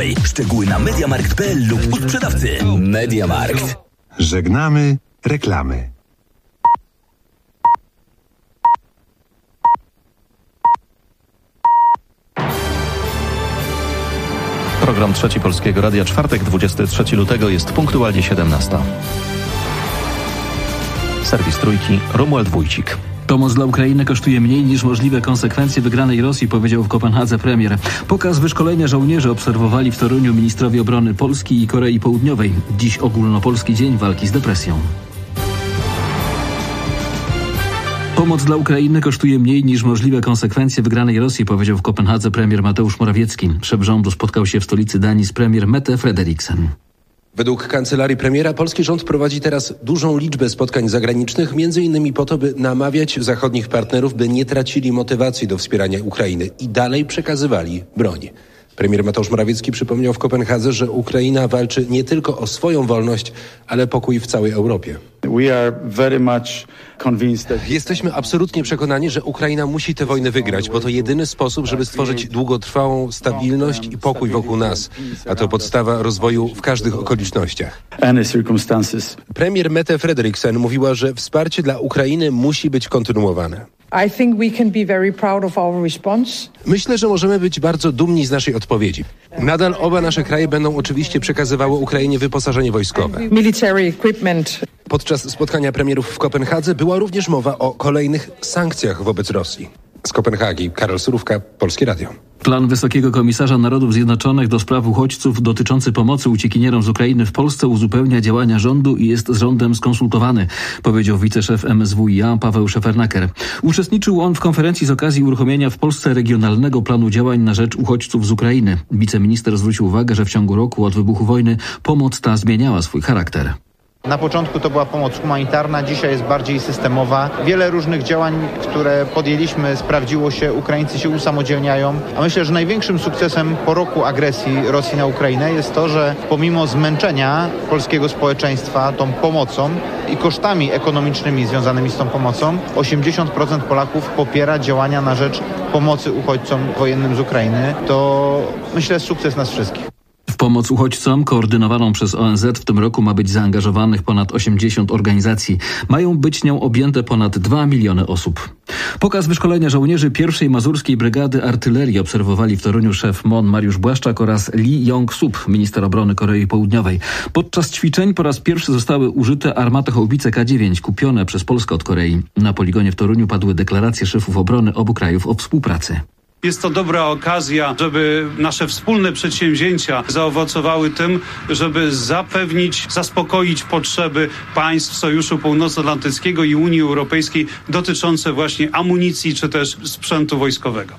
internetowej. Szczegóły na mediamarkt.pl lub u sprzedawcy. Mediamarkt. Żegnamy reklamy. Program Trzeci Polskiego Radia, czwartek, 23 lutego, jest punktualnie 17. Serwis Trójki, Romuald Wójcik. Pomoc dla Ukrainy kosztuje mniej niż możliwe konsekwencje wygranej Rosji, powiedział w Kopenhadze premier. Pokaz wyszkolenia żołnierzy obserwowali w Toruniu ministrowie obrony Polski i Korei Południowej. Dziś ogólnopolski dzień walki z depresją. Pomoc dla Ukrainy kosztuje mniej niż możliwe konsekwencje wygranej Rosji, powiedział w Kopenhadze premier Mateusz Morawiecki. Szef rządu spotkał się w stolicy Danii z premier Mette Frederiksen. Według kancelarii premiera polski rząd prowadzi teraz dużą liczbę spotkań zagranicznych, m.in. po to, by namawiać zachodnich partnerów, by nie tracili motywacji do wspierania Ukrainy i dalej przekazywali broń. Premier Mateusz Morawiecki przypomniał w Kopenhadze, że Ukraina walczy nie tylko o swoją wolność, ale pokój w całej Europie. Jesteśmy absolutnie przekonani, że Ukraina musi tę wojnę wygrać, bo to jedyny sposób, żeby stworzyć długotrwałą stabilność i pokój wokół nas, a to podstawa rozwoju w każdych okolicznościach. Premier Mette Frederiksen mówiła, że wsparcie dla Ukrainy musi być kontynuowane. Myślę, że możemy być bardzo dumni z naszej odpowiedzi. Nadal oba nasze kraje będą oczywiście przekazywały Ukrainie wyposażenie wojskowe. Podczas spotkania premierów w Kopenhadze była również mowa o kolejnych sankcjach wobec Rosji. Z Kopenhagi Karol Surówka, Polskie Radio. Plan Wysokiego Komisarza Narodów Zjednoczonych do spraw uchodźców dotyczący pomocy uciekinierom z Ukrainy w Polsce uzupełnia działania rządu i jest z rządem skonsultowany, powiedział wiceszef MSWiA Paweł Szefernaker. Uczestniczył on w konferencji z okazji uruchomienia w Polsce regionalnego planu działań na rzecz uchodźców z Ukrainy. Wiceminister zwrócił uwagę, że w ciągu roku od wybuchu wojny pomoc ta zmieniała swój charakter. Na początku to była pomoc humanitarna, dzisiaj jest bardziej systemowa. Wiele różnych działań, które podjęliśmy, sprawdziło się, Ukraińcy się usamodzielniają. A myślę, że największym sukcesem po roku agresji Rosji na Ukrainę jest to, że pomimo zmęczenia polskiego społeczeństwa tą pomocą i kosztami ekonomicznymi związanymi z tą pomocą, 80% Polaków popiera działania na rzecz pomocy uchodźcom wojennym z Ukrainy. To myślę sukces nas wszystkich. W pomoc uchodźcom koordynowaną przez ONZ w tym roku ma być zaangażowanych ponad 80 organizacji. Mają być nią objęte ponad 2 miliony osób. Pokaz wyszkolenia żołnierzy 1. Mazurskiej Brygady Artylerii obserwowali w Toruniu szef MON Mariusz Błaszczak oraz Lee Yong-sup, minister obrony Korei Południowej. Podczas ćwiczeń po raz pierwszy zostały użyte armatochaubice K9 kupione przez Polskę od Korei. Na poligonie w Toruniu padły deklaracje szefów obrony obu krajów o współpracy. Jest to dobra okazja, żeby nasze wspólne przedsięwzięcia zaowocowały tym, żeby zaspokoić potrzeby państw Sojuszu Północnoatlantyckiego i Unii Europejskiej dotyczące właśnie amunicji czy też sprzętu wojskowego.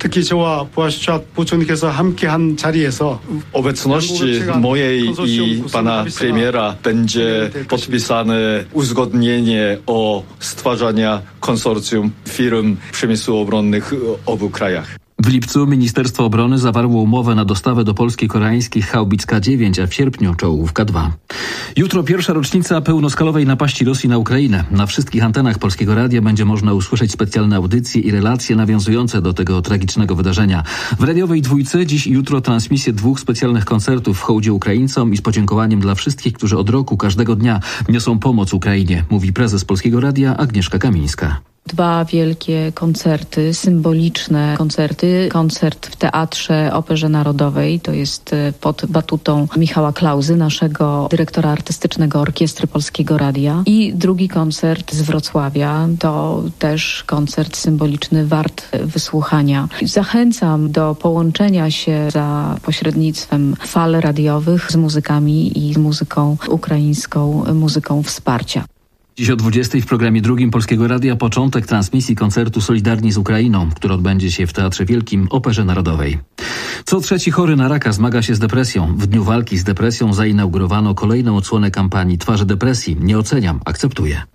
W obecności mojej i pana premiera będzie podpisane uzgodnienie o stwarzaniu konsorcjum firm przemysłu obronnych w obu krajach. W lipcu Ministerstwo Obrony zawarło umowę na dostawę do Polski koreańskich haubic K9, a w sierpniu czołgów K2. Jutro pierwsza rocznica pełnoskalowej napaści Rosji na Ukrainę. Na wszystkich antenach Polskiego Radia będzie można usłyszeć specjalne audycje i relacje nawiązujące do tego tragicznego wydarzenia. W radiowej dwójce dziś i jutro transmisję 2 specjalnych koncertów w hołdzie Ukraińcom i z podziękowaniem dla wszystkich, którzy od roku, każdego dnia niosą pomoc Ukrainie, mówi prezes Polskiego Radia Agnieszka Kamińska. 2 wielkie koncerty, symboliczne koncerty. Koncert w Teatrze Operze Narodowej, to jest pod batutą Michała Klauzy, naszego dyrektora artystycznego Orkiestry Polskiego Radia. I drugi koncert z Wrocławia, to też koncert symboliczny, wart wysłuchania. Zachęcam do połączenia się za pośrednictwem fal radiowych z muzykami i z muzyką ukraińską, muzyką wsparcia. Dziś o 20:00 w programie drugim Polskiego Radia początek transmisji koncertu Solidarni z Ukrainą, który odbędzie się w Teatrze Wielkim Operze Narodowej. Co trzeci chory na raka zmaga się z depresją. W dniu walki z depresją zainaugurowano kolejną odsłonę kampanii Twarze depresji. Nie oceniam, akceptuję.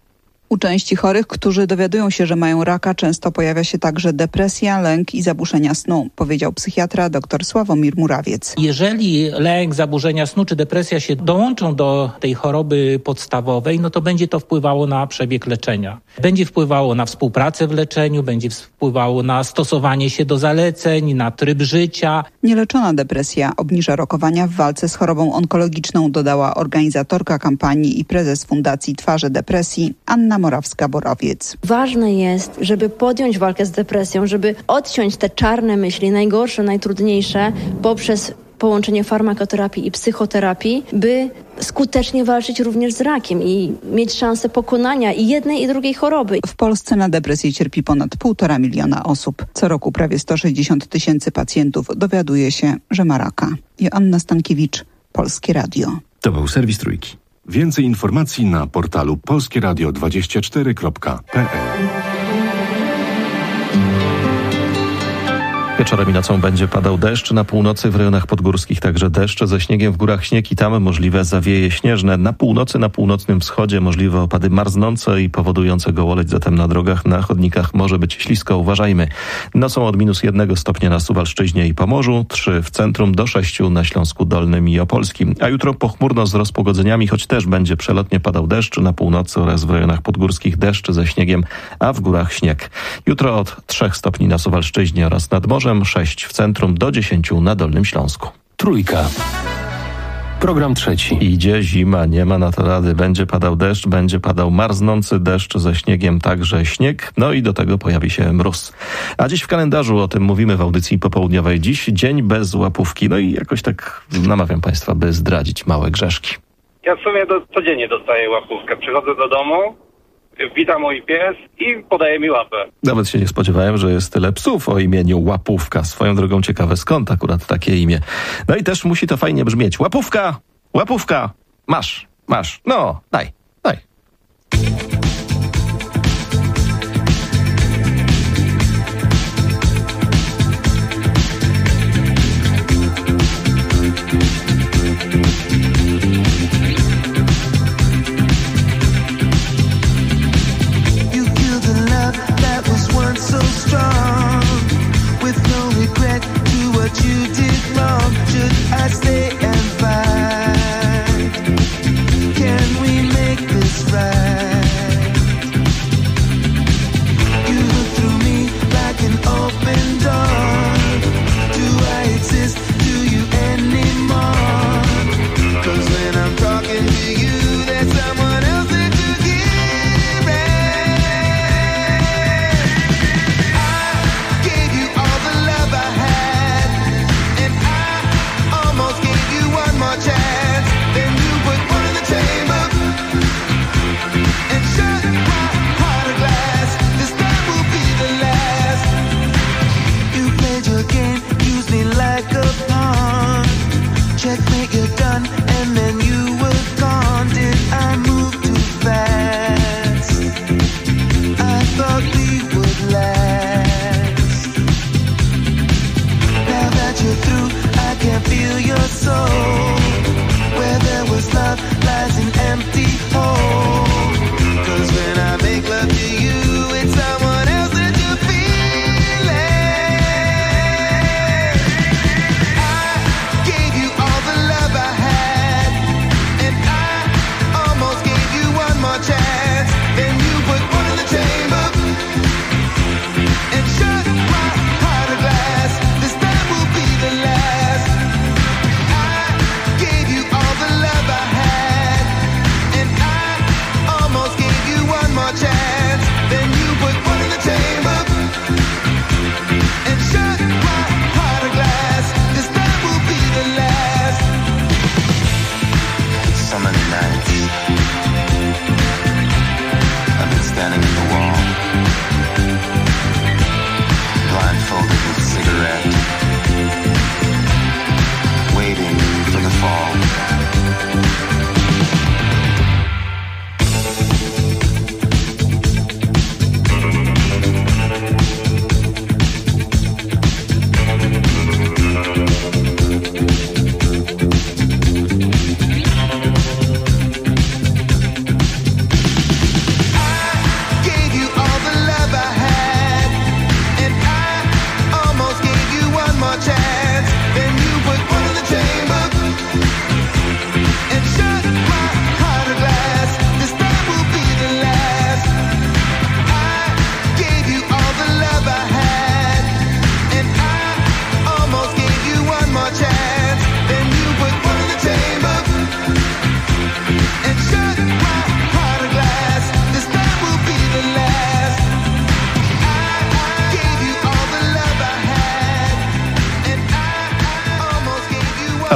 U części chorych, którzy dowiadują się, że mają raka, często pojawia się także depresja, lęk i zaburzenia snu, powiedział psychiatra dr Sławomir Murawiec. Jeżeli lęk, zaburzenia snu czy depresja się dołączą do tej choroby podstawowej, no to będzie to wpływało na przebieg leczenia. Będzie wpływało na współpracę w leczeniu, będzie wpływało na stosowanie się do zaleceń, na tryb życia. Nieleczona depresja obniża rokowania w walce z chorobą onkologiczną, dodała organizatorka kampanii i prezes Fundacji Twarze Depresji Anna Morawska-Borowiec. Ważne jest, żeby podjąć walkę z depresją, żeby odciąć te czarne myśli, najgorsze, najtrudniejsze, poprzez połączenie farmakoterapii i psychoterapii, by skutecznie walczyć również z rakiem i mieć szansę pokonania i jednej i drugiej choroby. W Polsce na depresję cierpi ponad 1,5 miliona osób. Co roku prawie 160 000 pacjentów dowiaduje się, że ma raka. Joanna Stankiewicz, Polskie Radio. To był serwis Trójki. Więcej informacji na portalu polskieradio24.pl. Wieczorem i nocą będzie padał deszcz, na północy w rejonach podgórskich także deszcz, ze śniegiem w górach śnieg i tam możliwe zawieje śnieżne. Na północy, na północnym wschodzie możliwe opady marznące i powodujące gołoleć, zatem na drogach, na chodnikach może być ślisko, uważajmy. Nocą od -1 stopnia na Suwalszczyźnie i Pomorzu, 3 w centrum, do 6 na Śląsku Dolnym i Opolskim. A jutro pochmurno z rozpogodzeniami, choć też będzie przelotnie padał deszcz, na północy oraz w rejonach podgórskich deszcz ze śniegiem, a w górach śnieg. Jutro od 3 stopni na Suwalszczyźnie oraz nad morzem, 6 w centrum, do 10 na Dolnym Śląsku. Trójka. Program trzeci. Idzie zima, nie ma na to rady. Będzie padał deszcz, będzie padał marznący deszcz ze śniegiem, także śnieg, no i do tego pojawi się mróz. A dziś w kalendarzu, o tym mówimy w audycji popołudniowej, dziś dzień bez łapówki. No i jakoś tak namawiam Państwa, by zdradzić małe grzeszki. Ja w sumie codziennie dostaję łapówkę. Przychodzę do domu, wita mój pies i podaje mi łapę. Nawet się nie spodziewałem, że jest tyle psów o imieniu Łapówka. Swoją drogą ciekawe, skąd akurat takie imię. No i też musi to fajnie brzmieć. Łapówka! Łapówka! Masz! No, daj.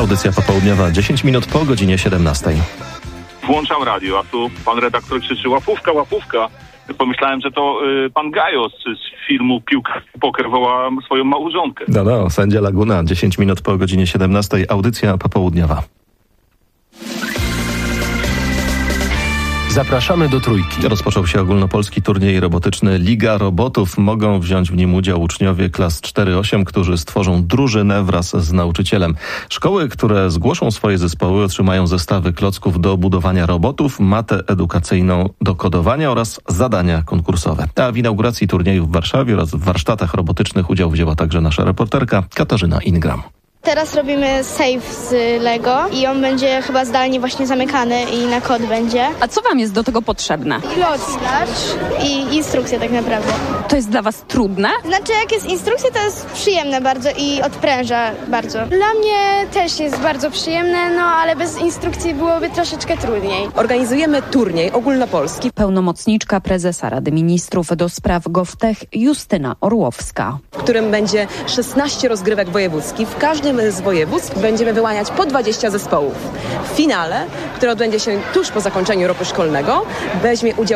Audycja popołudniowa 10 minut po godzinie 17. Włączam radio, a tu pan redaktor krzyczy łapówka, łapówka. Pomyślałem, że to pan Gajo z filmu Piłka Poker woła swoją małżonkę. No, sędzia Laguna, 10 minut po godzinie 17. Audycja popołudniowa. Zapraszamy do Trójki. Rozpoczął się ogólnopolski turniej robotyczny Liga Robotów. Mogą wziąć w nim udział uczniowie klas 4-8, którzy stworzą drużynę wraz z nauczycielem. Szkoły, które zgłoszą swoje zespoły, otrzymają zestawy klocków do budowania robotów, matę edukacyjną do kodowania oraz zadania konkursowe. A w inauguracji turnieju w Warszawie oraz w warsztatach robotycznych udział wzięła także nasza reporterka Katarzyna Ingram. Teraz robimy safe z Lego i on będzie chyba zdalnie właśnie zamykany i na kod będzie. A co wam jest do tego potrzebne? Klockarz i instrukcja tak naprawdę. To jest dla was trudne? Znaczy jak jest instrukcja, to jest przyjemne bardzo i odpręża bardzo. Dla mnie też jest bardzo przyjemne, no ale bez instrukcji byłoby troszeczkę trudniej. Organizujemy turniej ogólnopolski. Pełnomocniczka prezesa Rady Ministrów do spraw GovTech Justyna Orłowska. W którym będzie 16 rozgrywek wojewódzkich. W każdym z województw będziemy wyłaniać po 20 zespołów. W finale, które odbędzie się tuż po zakończeniu roku szkolnego, weźmie udział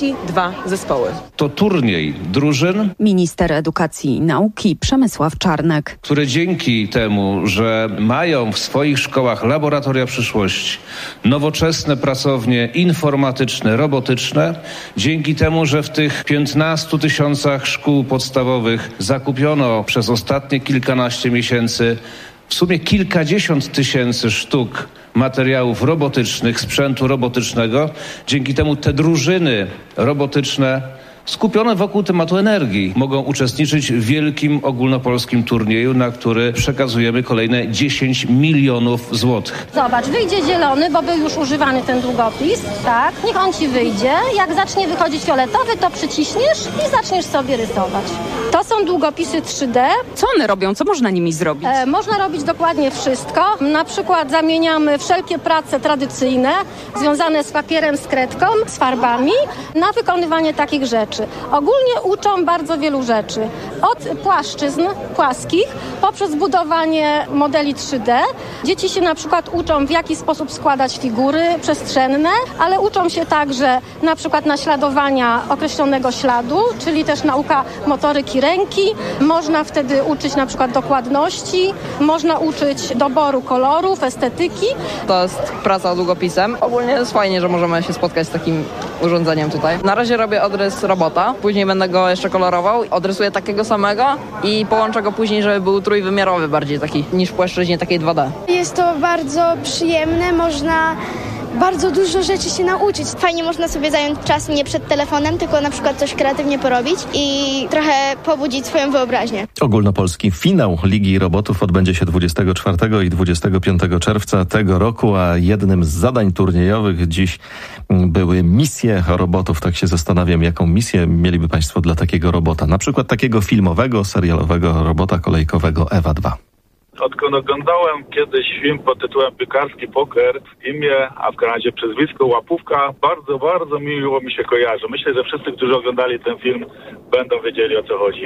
32 zespoły. To turniej drużyn. Minister Edukacji i Nauki Przemysław Czarnek. Które dzięki temu, że mają w swoich szkołach laboratoria przyszłości, nowoczesne pracownie informatyczne, robotyczne, dzięki temu, że w tych 15 000 szkół podstawowych zakupiono przez ostatnie kilkanaście miesięcy w sumie kilkadziesiąt tysięcy sztuk materiałów robotycznych, sprzętu robotycznego. Dzięki temu te drużyny robotyczne skupione wokół tematu energii mogą uczestniczyć w wielkim ogólnopolskim turnieju, na który przekazujemy kolejne 10 milionów złotych. Zobacz, wyjdzie zielony, bo był już używany ten długopis, tak? Niech on ci wyjdzie. Jak zacznie wychodzić fioletowy, to przyciśniesz i zaczniesz sobie rysować. To są długopisy 3D. Co one robią? Co można nimi zrobić? Można robić dokładnie wszystko. Na przykład zamieniamy wszelkie prace tradycyjne, związane z papierem, z kredką, z farbami, na wykonywanie takich rzeczy. Ogólnie uczą bardzo wielu rzeczy. Od płaszczyzn płaskich poprzez budowanie modeli 3D. Dzieci się na przykład uczą, w jaki sposób składać figury przestrzenne, ale uczą się także na przykład naśladowania określonego śladu, czyli też nauka motoryki ręki. Można wtedy uczyć na przykład dokładności, można uczyć doboru kolorów, estetyki. To jest praca długopisem. Ogólnie jest fajnie, że możemy się spotkać z takim urządzeniem tutaj. Na razie robię odrys robota, później będę go jeszcze kolorował. Odrysuję takiego samego i połączę go później, żeby był trójwymiarowy bardziej taki niż w płaszczyźnie takiej 2D. Jest to bardzo przyjemne, można bardzo dużo rzeczy się nauczyć. Fajnie można sobie zająć czas nie przed telefonem, tylko na przykład coś kreatywnie porobić i trochę pobudzić swoją wyobraźnię. Ogólnopolski finał Ligi Robotów odbędzie się 24 i 25 czerwca tego roku, a jednym z zadań turniejowych dziś były misje robotów. Tak się zastanawiam, jaką misję mieliby Państwo dla takiego robota. Na przykład takiego filmowego, serialowego robota kolejkowego Ewa 2. Odkąd oglądałem kiedyś film pod tytułem Piłkarski Poker, imię, a w Kanadzie przezwisko Łapówka, bardzo, bardzo miło mi się kojarzy. Myślę, że wszyscy, którzy oglądali ten film, będą wiedzieli, o co chodzi.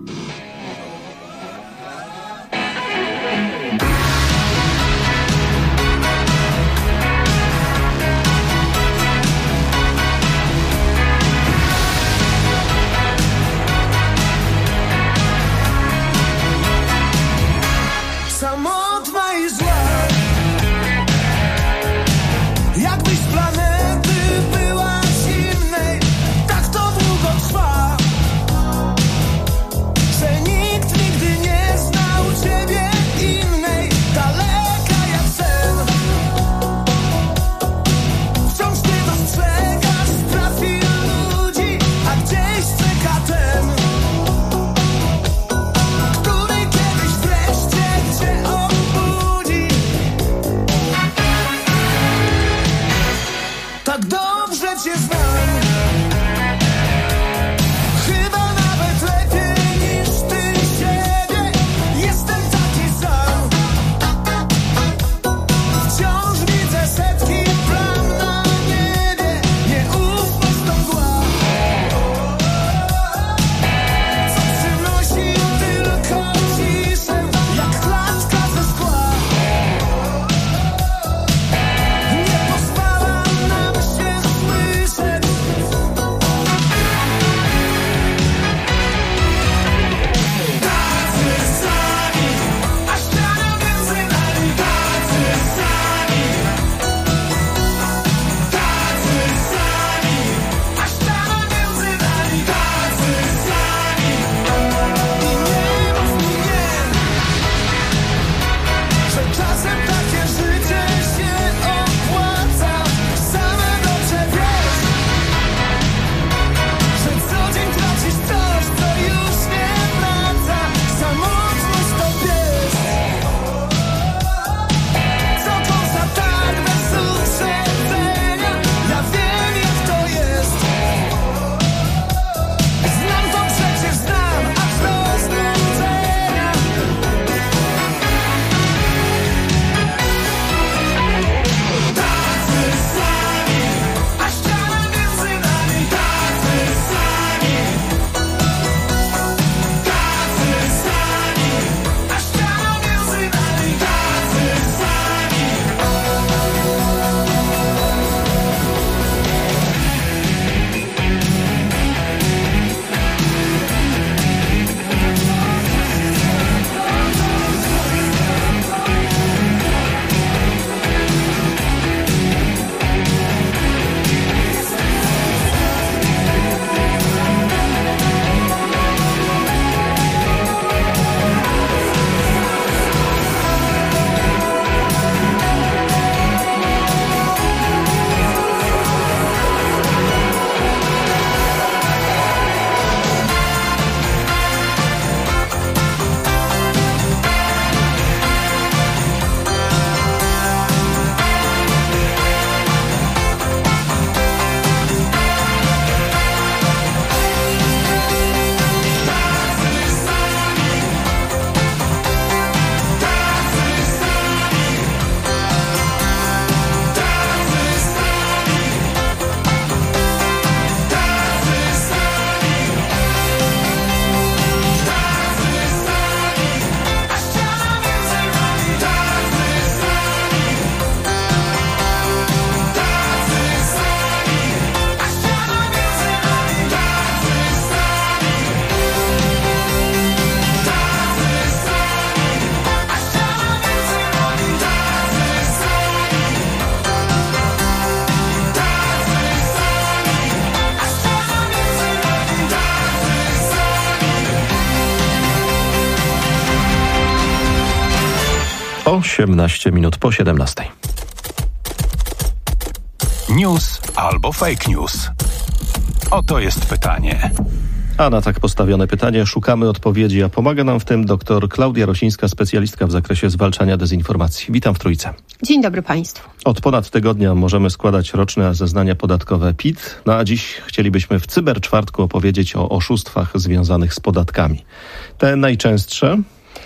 Samotna i zła, jakbyś z planety była zimnej, tak to długo trwa. 18 minut po 17. News albo fake news? Oto jest pytanie. A na tak postawione pytanie szukamy odpowiedzi, a pomaga nam w tym dr Klaudia Rosińska, specjalistka w zakresie zwalczania dezinformacji. Witam w Trójce. Dzień dobry Państwu. Od ponad tygodnia możemy składać roczne zeznania podatkowe PIT, a dziś chcielibyśmy w Cyberczwartku opowiedzieć o oszustwach związanych z podatkami. Te najczęstsze...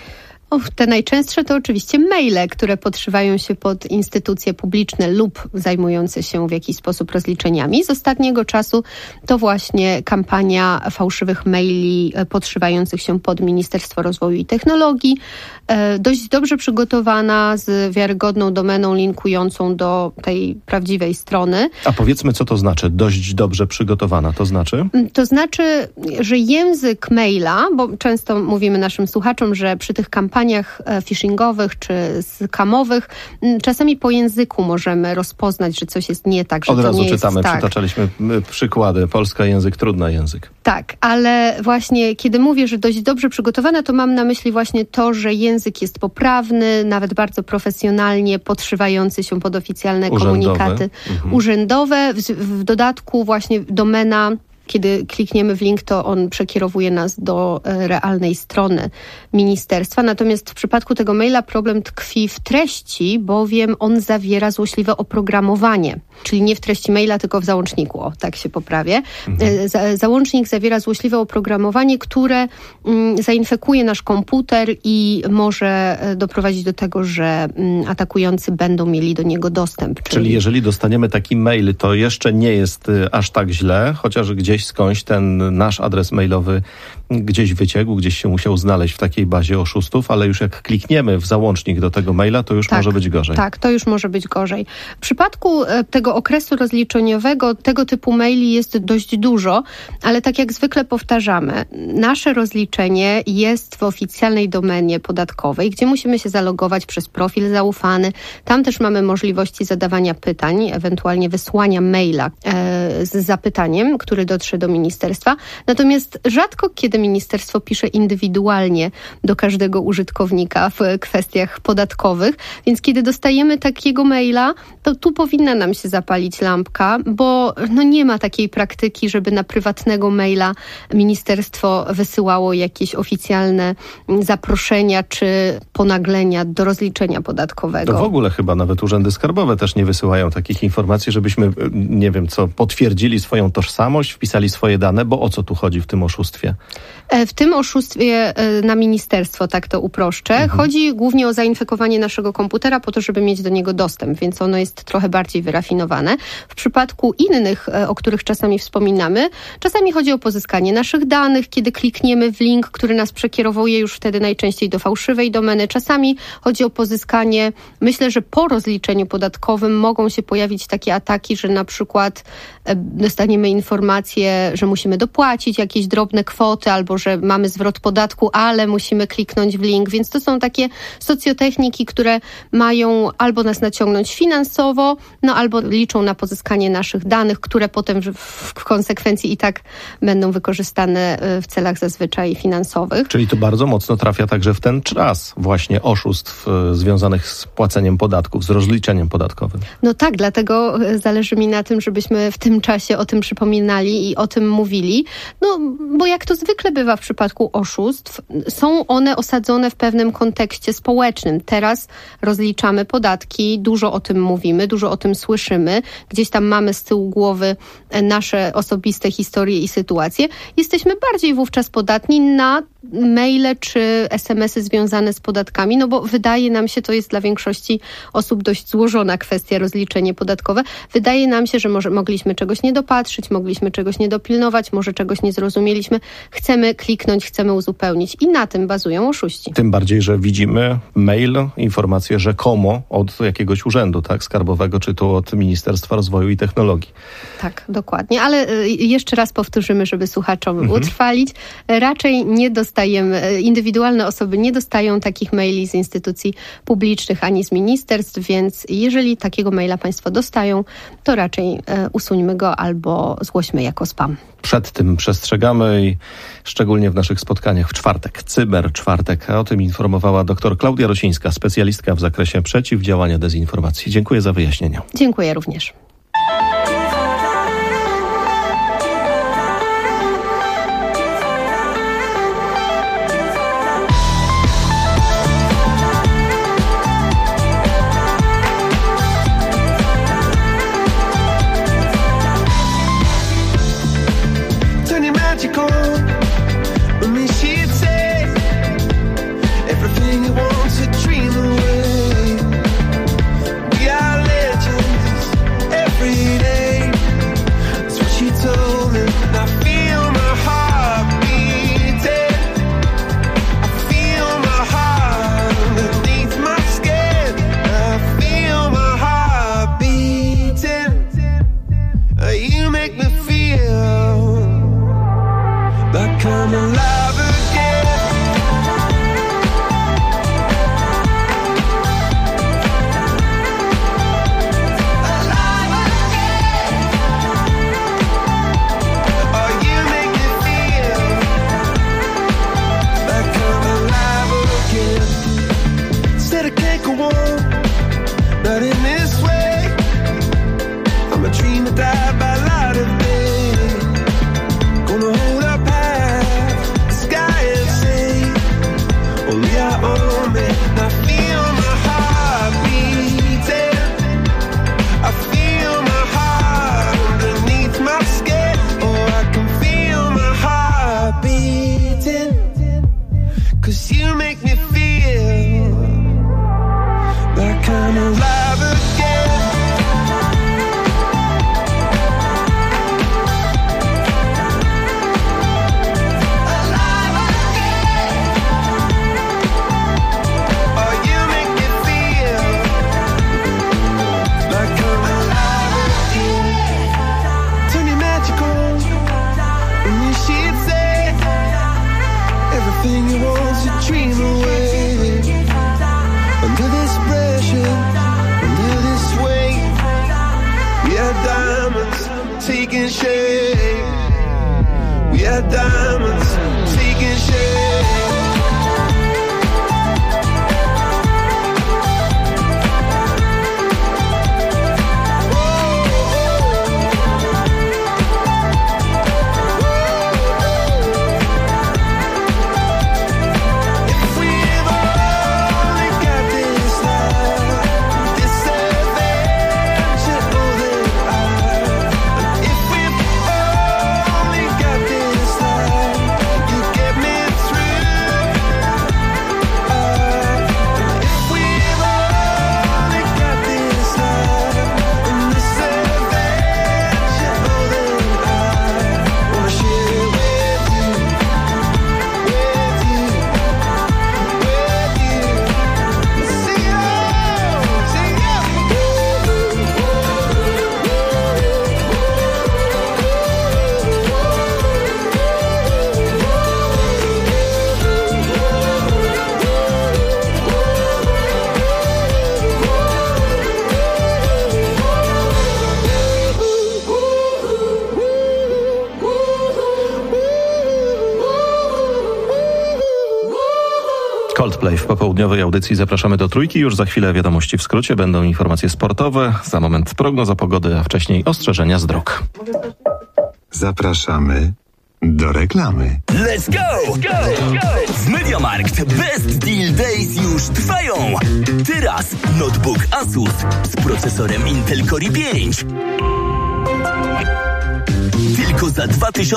Te najczęstsze to oczywiście maile, które podszywają się pod instytucje publiczne lub zajmujące się w jakiś sposób rozliczeniami. Z ostatniego czasu to właśnie kampania fałszywych maili podszywających się pod Ministerstwo Rozwoju i Technologii, dość dobrze przygotowana, z wiarygodną domeną linkującą do tej prawdziwej strony. A powiedzmy, co to znaczy dość dobrze przygotowana? To znaczy? To znaczy, że język maila, bo często mówimy naszym słuchaczom, że przy tych kampaniach phishingowych czy skamowych czasami po języku możemy rozpoznać, że coś jest nie tak, że od to razu nie czytamy, jest tak. Przytaczaliśmy przykłady. Polska język, trudny język. Tak, ale właśnie kiedy mówię, że dość dobrze przygotowana, to mam na myśli właśnie to, że język jest poprawny, nawet bardzo profesjonalnie podszywający się pod oficjalne komunikaty urzędowe. W dodatku właśnie domena, kiedy klikniemy w link, to on przekierowuje nas do realnej strony ministerstwa. Natomiast w przypadku tego maila problem tkwi w treści, bowiem on zawiera złośliwe oprogramowanie. Czyli nie w treści maila, tylko w załączniku. O, tak się poprawię. Załącznik zawiera złośliwe oprogramowanie, które zainfekuje nasz komputer i może doprowadzić do tego, że atakujący będą mieli do niego dostęp. Czyli jeżeli dostaniemy taki mail, to jeszcze nie jest aż tak źle, chociaż gdzieś skądś ten nasz adres mailowy gdzieś wyciekł, gdzieś się musiał znaleźć w takiej bazie oszustów, ale już jak klikniemy w załącznik do tego maila, to już może być gorzej. Tak, to już może być gorzej. W przypadku tego okresu rozliczeniowego tego typu maili jest dość dużo, ale tak jak zwykle powtarzamy, nasze rozliczenie jest w oficjalnej domenie podatkowej, gdzie musimy się zalogować przez profil zaufany. Tam też mamy możliwości zadawania pytań, ewentualnie wysłania maila z zapytaniem, który dotrze do ministerstwa. Natomiast rzadko kiedy ministerstwo pisze indywidualnie do każdego użytkownika w kwestiach podatkowych, więc kiedy dostajemy takiego maila, to tu powinna nam się zapalić lampka, bo nie ma takiej praktyki, żeby na prywatnego maila ministerstwo wysyłało jakieś oficjalne zaproszenia czy ponaglenia do rozliczenia podatkowego. To w ogóle chyba nawet urzędy skarbowe też nie wysyłają takich informacji, żebyśmy, nie wiem co, potwierdzili swoją tożsamość, wpisali swoje dane, bo o co tu chodzi w tym oszustwie? W tym oszustwie na ministerstwo, tak to uproszczę, chodzi głównie o zainfekowanie naszego komputera po to, żeby mieć do niego dostęp, więc ono jest trochę bardziej wyrafinowane. W przypadku innych, o których czasami wspominamy, czasami chodzi o pozyskanie naszych danych, kiedy klikniemy w link, który nas przekierowuje już wtedy najczęściej do fałszywej domeny. Czasami chodzi o pozyskanie, myślę, że po rozliczeniu podatkowym mogą się pojawić takie ataki, że na przykład dostaniemy informację, że musimy dopłacić jakieś drobne kwoty albo że mamy zwrot podatku, ale musimy kliknąć w link. Więc to są takie socjotechniki, które mają albo nas naciągnąć finansowo, albo liczą na pozyskanie naszych danych, które potem w konsekwencji i tak będą wykorzystane w celach zazwyczaj finansowych. Czyli to bardzo mocno trafia także w ten czas właśnie oszustw związanych z płaceniem podatków, z rozliczeniem podatkowym. No tak, dlatego zależy mi na tym, żebyśmy w tym czasie o tym przypominali i o tym mówili. Bo jak to zwykle bywa w przypadku oszustw, są one osadzone w pewnym kontekście społecznym. Teraz rozliczamy podatki, dużo o tym mówimy, dużo o tym słyszymy. Gdzieś tam mamy z tyłu głowy nasze osobiste historie i sytuacje. Jesteśmy bardziej wówczas podatni na maile czy SMS-y związane z podatkami, bo wydaje nam się, to jest dla większości osób dość złożona kwestia, rozliczenie podatkowe. Wydaje nam się, że może mogliśmy czegoś nie dopatrzyć, mogliśmy czegoś nie dopilnować, może czegoś nie zrozumieliśmy. Chcemy kliknąć, chcemy uzupełnić i na tym bazują oszuści. Tym bardziej, że widzimy mail, informację rzekomo od jakiegoś urzędu, tak, skarbowego, czy to od Ministerstwa Rozwoju i Technologii. Tak, dokładnie, ale jeszcze raz powtórzymy, żeby słuchaczom utrwalić. Raczej nie dostaniemy dostajemy, indywidualne osoby nie dostają takich maili z instytucji publicznych ani z ministerstw, więc jeżeli takiego maila Państwo dostają, to raczej usuńmy go albo zgłośmy jako spam. Przed tym przestrzegamy i szczególnie w naszych spotkaniach w czwartek, Cyberczwartek. A o tym informowała dr Klaudia Rosińska, specjalistka w zakresie przeciwdziałania dezinformacji. Dziękuję za wyjaśnienia. Dziękuję również. Coldplay w popołudniowej audycji. Zapraszamy do Trójki. Już za chwilę wiadomości w skrócie. Będą informacje sportowe. Za moment prognoza pogody, a wcześniej ostrzeżenia z dróg. Zapraszamy do reklamy. Let's go! W MediaMarkt Best Deal Days już trwają. Teraz notebook Asus z procesorem Intel Core i5. Tylko za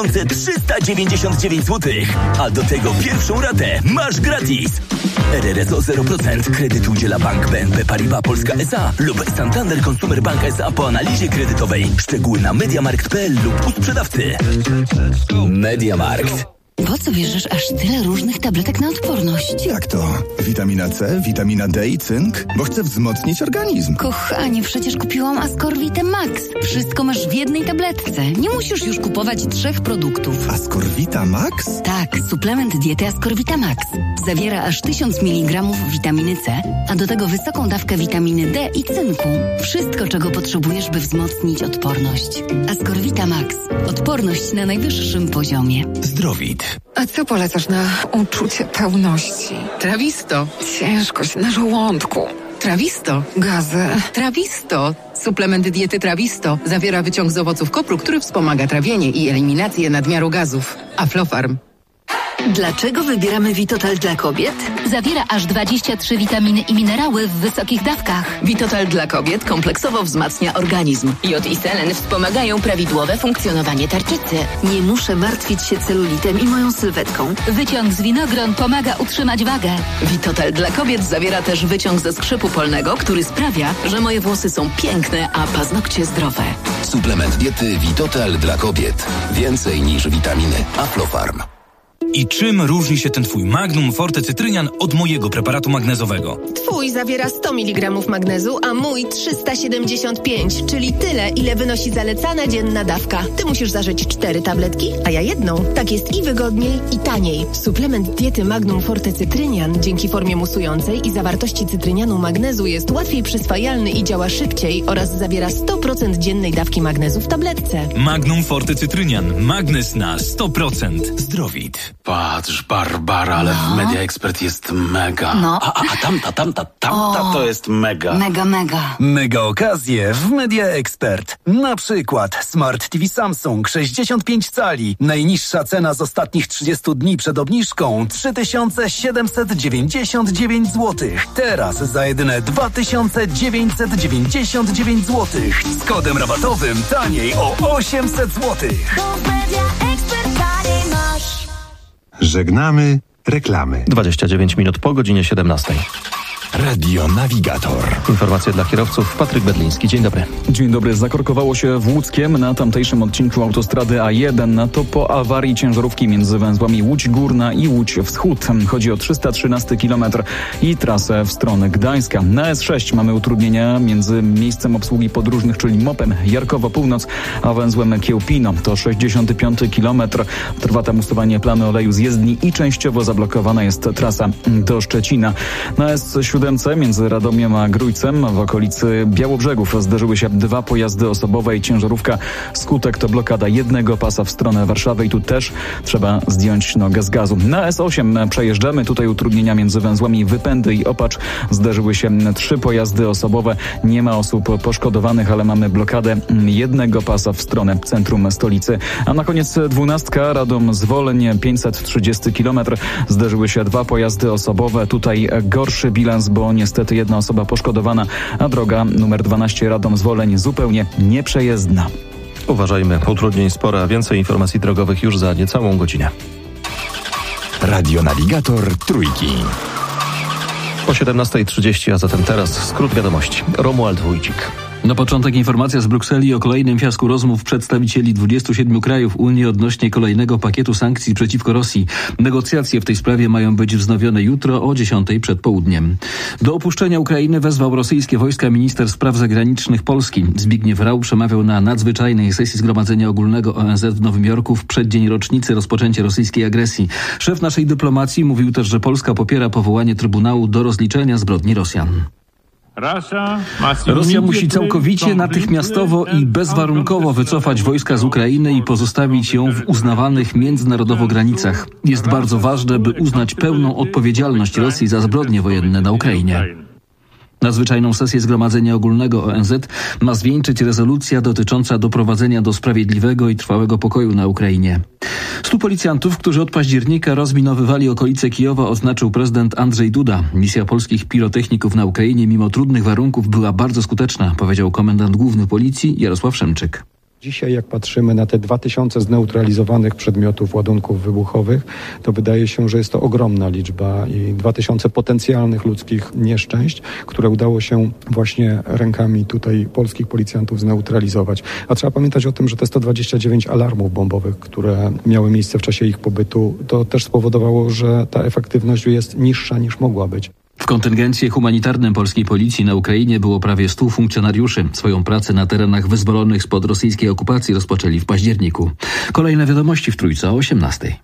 2399 zł. A do tego pierwszą ratę masz gratis. RRSO 0%. Kredyt udziela Bank BNP Paribas Polska S.A. lub Santander Consumer Bank S.A. po analizie kredytowej. Szczegóły na mediamarkt.pl lub u sprzedawcy. MediaMarkt. Po co bierzesz aż tyle różnych tabletek na odporność? Jak to? Witamina C, witamina D i cynk? Bo chcę wzmocnić organizm. Kochanie, przecież kupiłam Ascorvitę Max. Wszystko masz w jednej tabletce. Nie musisz już kupować 3 produktów. Ascorvita Max? Tak, suplement diety Ascorvita Max. Zawiera aż 1000 mg witaminy C, a do tego wysoką dawkę witaminy D i cynku. Wszystko, czego potrzebujesz, by wzmocnić odporność. Ascorvita Max. Odporność na najwyższym poziomie. Zdrowit. A co polecasz na uczucie pełności? Trawisto. Ciężkość na żołądku. Trawisto. Gazy. Trawisto. Suplement diety Trawisto zawiera wyciąg z owoców kopru, który wspomaga trawienie i eliminację nadmiaru gazów. Aflofarm. Dlaczego wybieramy Vitotal dla kobiet? Zawiera aż 23 witaminy i minerały w wysokich dawkach. Vitotal dla kobiet kompleksowo wzmacnia organizm. Jod i selen wspomagają prawidłowe funkcjonowanie tarczycy. Nie muszę martwić się celulitem i moją sylwetką. Wyciąg z winogron pomaga utrzymać wagę. Vitotal dla kobiet zawiera też wyciąg ze skrzypu polnego, który sprawia, że moje włosy są piękne, a paznokcie zdrowe. Suplement diety Vitotal dla kobiet. Więcej niż witaminy. Aflofarm. I czym różni się ten twój Magnum Forte Cytrynian od mojego preparatu magnezowego? Twój zawiera 100 mg magnezu, a mój 375, czyli tyle, ile wynosi zalecana dzienna dawka. Ty musisz zażyć 4 tabletki, a ja jedną. Tak jest i wygodniej, i taniej. Suplement diety Magnum Forte Cytrynian dzięki formie musującej i zawartości cytrynianu magnezu jest łatwiej przyswajalny i działa szybciej oraz zawiera 100% dziennej dawki magnezu w tabletce. Magnum Forte Cytrynian. Magnez na 100%. Zdrowit. Patrz, Barbara, ale w Media Expert jest mega. No. A tamta to jest mega. Mega. Mega okazje w Media Expert. Na przykład Smart TV Samsung 65 cali. Najniższa cena z ostatnich 30 dni przed obniżką 3799 zł. Teraz za jedyne 2999 zł. Z kodem rabatowym taniej o 800 zł. Żegnamy reklamy. 29 minut po godzinie 17. Radio Navigator. Informacje dla kierowców. Patryk Bedliński. Dzień dobry. Dzień dobry. Zakorkowało się w Łódzkiem na tamtejszym odcinku autostrady A1. To po awarii ciężarówki między węzłami Łódź Górna i Łódź Wschód. Chodzi o 313 km i trasę w stronę Gdańska. Na S6 mamy utrudnienia między miejscem obsługi podróżnych, czyli MOP-em Jarkowo Północ, a węzłem Kiełpino. To 65 km. Trwa tam ustawanie planu oleju z jezdni i częściowo zablokowana jest trasa do Szczecina. Na S7 między Radomiem a Grójcem w okolicy Białobrzegów zderzyły się 2 pojazdy osobowe i ciężarówka. Skutek to blokada jednego pasa w stronę Warszawy i tu też trzeba zdjąć nogę z gazu. Na S8 przejeżdżamy. Tutaj utrudnienia między węzłami Wypędy i Opacz. Zderzyły się 3 pojazdy osobowe. Nie ma osób poszkodowanych, ale mamy blokadę jednego pasa w stronę centrum stolicy. A na koniec 12 Radom-Zwoleń 530 km. Zderzyły się 2 pojazdy osobowe. Tutaj gorszy bilans, bo niestety jedna osoba poszkodowana, a droga numer 12 Radom-Zwoleń zupełnie nieprzejezdna. Uważajmy, utrudnień sporo, a więcej informacji drogowych już za niecałą godzinę. Radio Navigator Trójki. Po 17:30, a zatem teraz skrót wiadomości. Romuald Wójcik. Na początek informacja z Brukseli o kolejnym fiasku rozmów przedstawicieli 27 krajów Unii odnośnie kolejnego pakietu sankcji przeciwko Rosji. Negocjacje w tej sprawie mają być wznowione jutro o 10:00 przed południem. Do opuszczenia Ukrainy wezwał rosyjskie wojska minister spraw zagranicznych Polski. Zbigniew Rau przemawiał na nadzwyczajnej sesji Zgromadzenia Ogólnego ONZ w Nowym Jorku w przeddzień rocznicy rozpoczęcia rosyjskiej agresji. Szef naszej dyplomacji mówił też, że Polska popiera powołanie Trybunału do rozliczenia zbrodni Rosjan. Rosja musi całkowicie, natychmiastowo i bezwarunkowo wycofać wojska z Ukrainy i pozostawić ją w uznawanych międzynarodowo granicach. Jest bardzo ważne, by uznać pełną odpowiedzialność Rosji za zbrodnie wojenne na Ukrainie. Nadzwyczajną sesję Zgromadzenia Ogólnego ONZ ma zwieńczyć rezolucja dotycząca doprowadzenia do sprawiedliwego i trwałego pokoju na Ukrainie. 100 policjantów, którzy od października rozminowywali okolice Kijowa, oznaczył prezydent Andrzej Duda. Misja polskich pirotechników na Ukrainie mimo trudnych warunków była bardzo skuteczna, powiedział komendant główny policji Jarosław Szemczyk. Dzisiaj jak patrzymy na te 2000 zneutralizowanych przedmiotów, ładunków wybuchowych, to wydaje się, że jest to ogromna liczba i 2000 potencjalnych ludzkich nieszczęść, które udało się właśnie rękami tutaj polskich policjantów zneutralizować. A trzeba pamiętać o tym, że te 129 alarmów bombowych, które miały miejsce w czasie ich pobytu, to też spowodowało, że ta efektywność jest niższa niż mogła być. W kontyngencie humanitarnym polskiej policji na Ukrainie było prawie 100 funkcjonariuszy. Swoją pracę na terenach wyzwolonych spod rosyjskiej okupacji rozpoczęli w październiku. Kolejne wiadomości w Trójce o 18:00.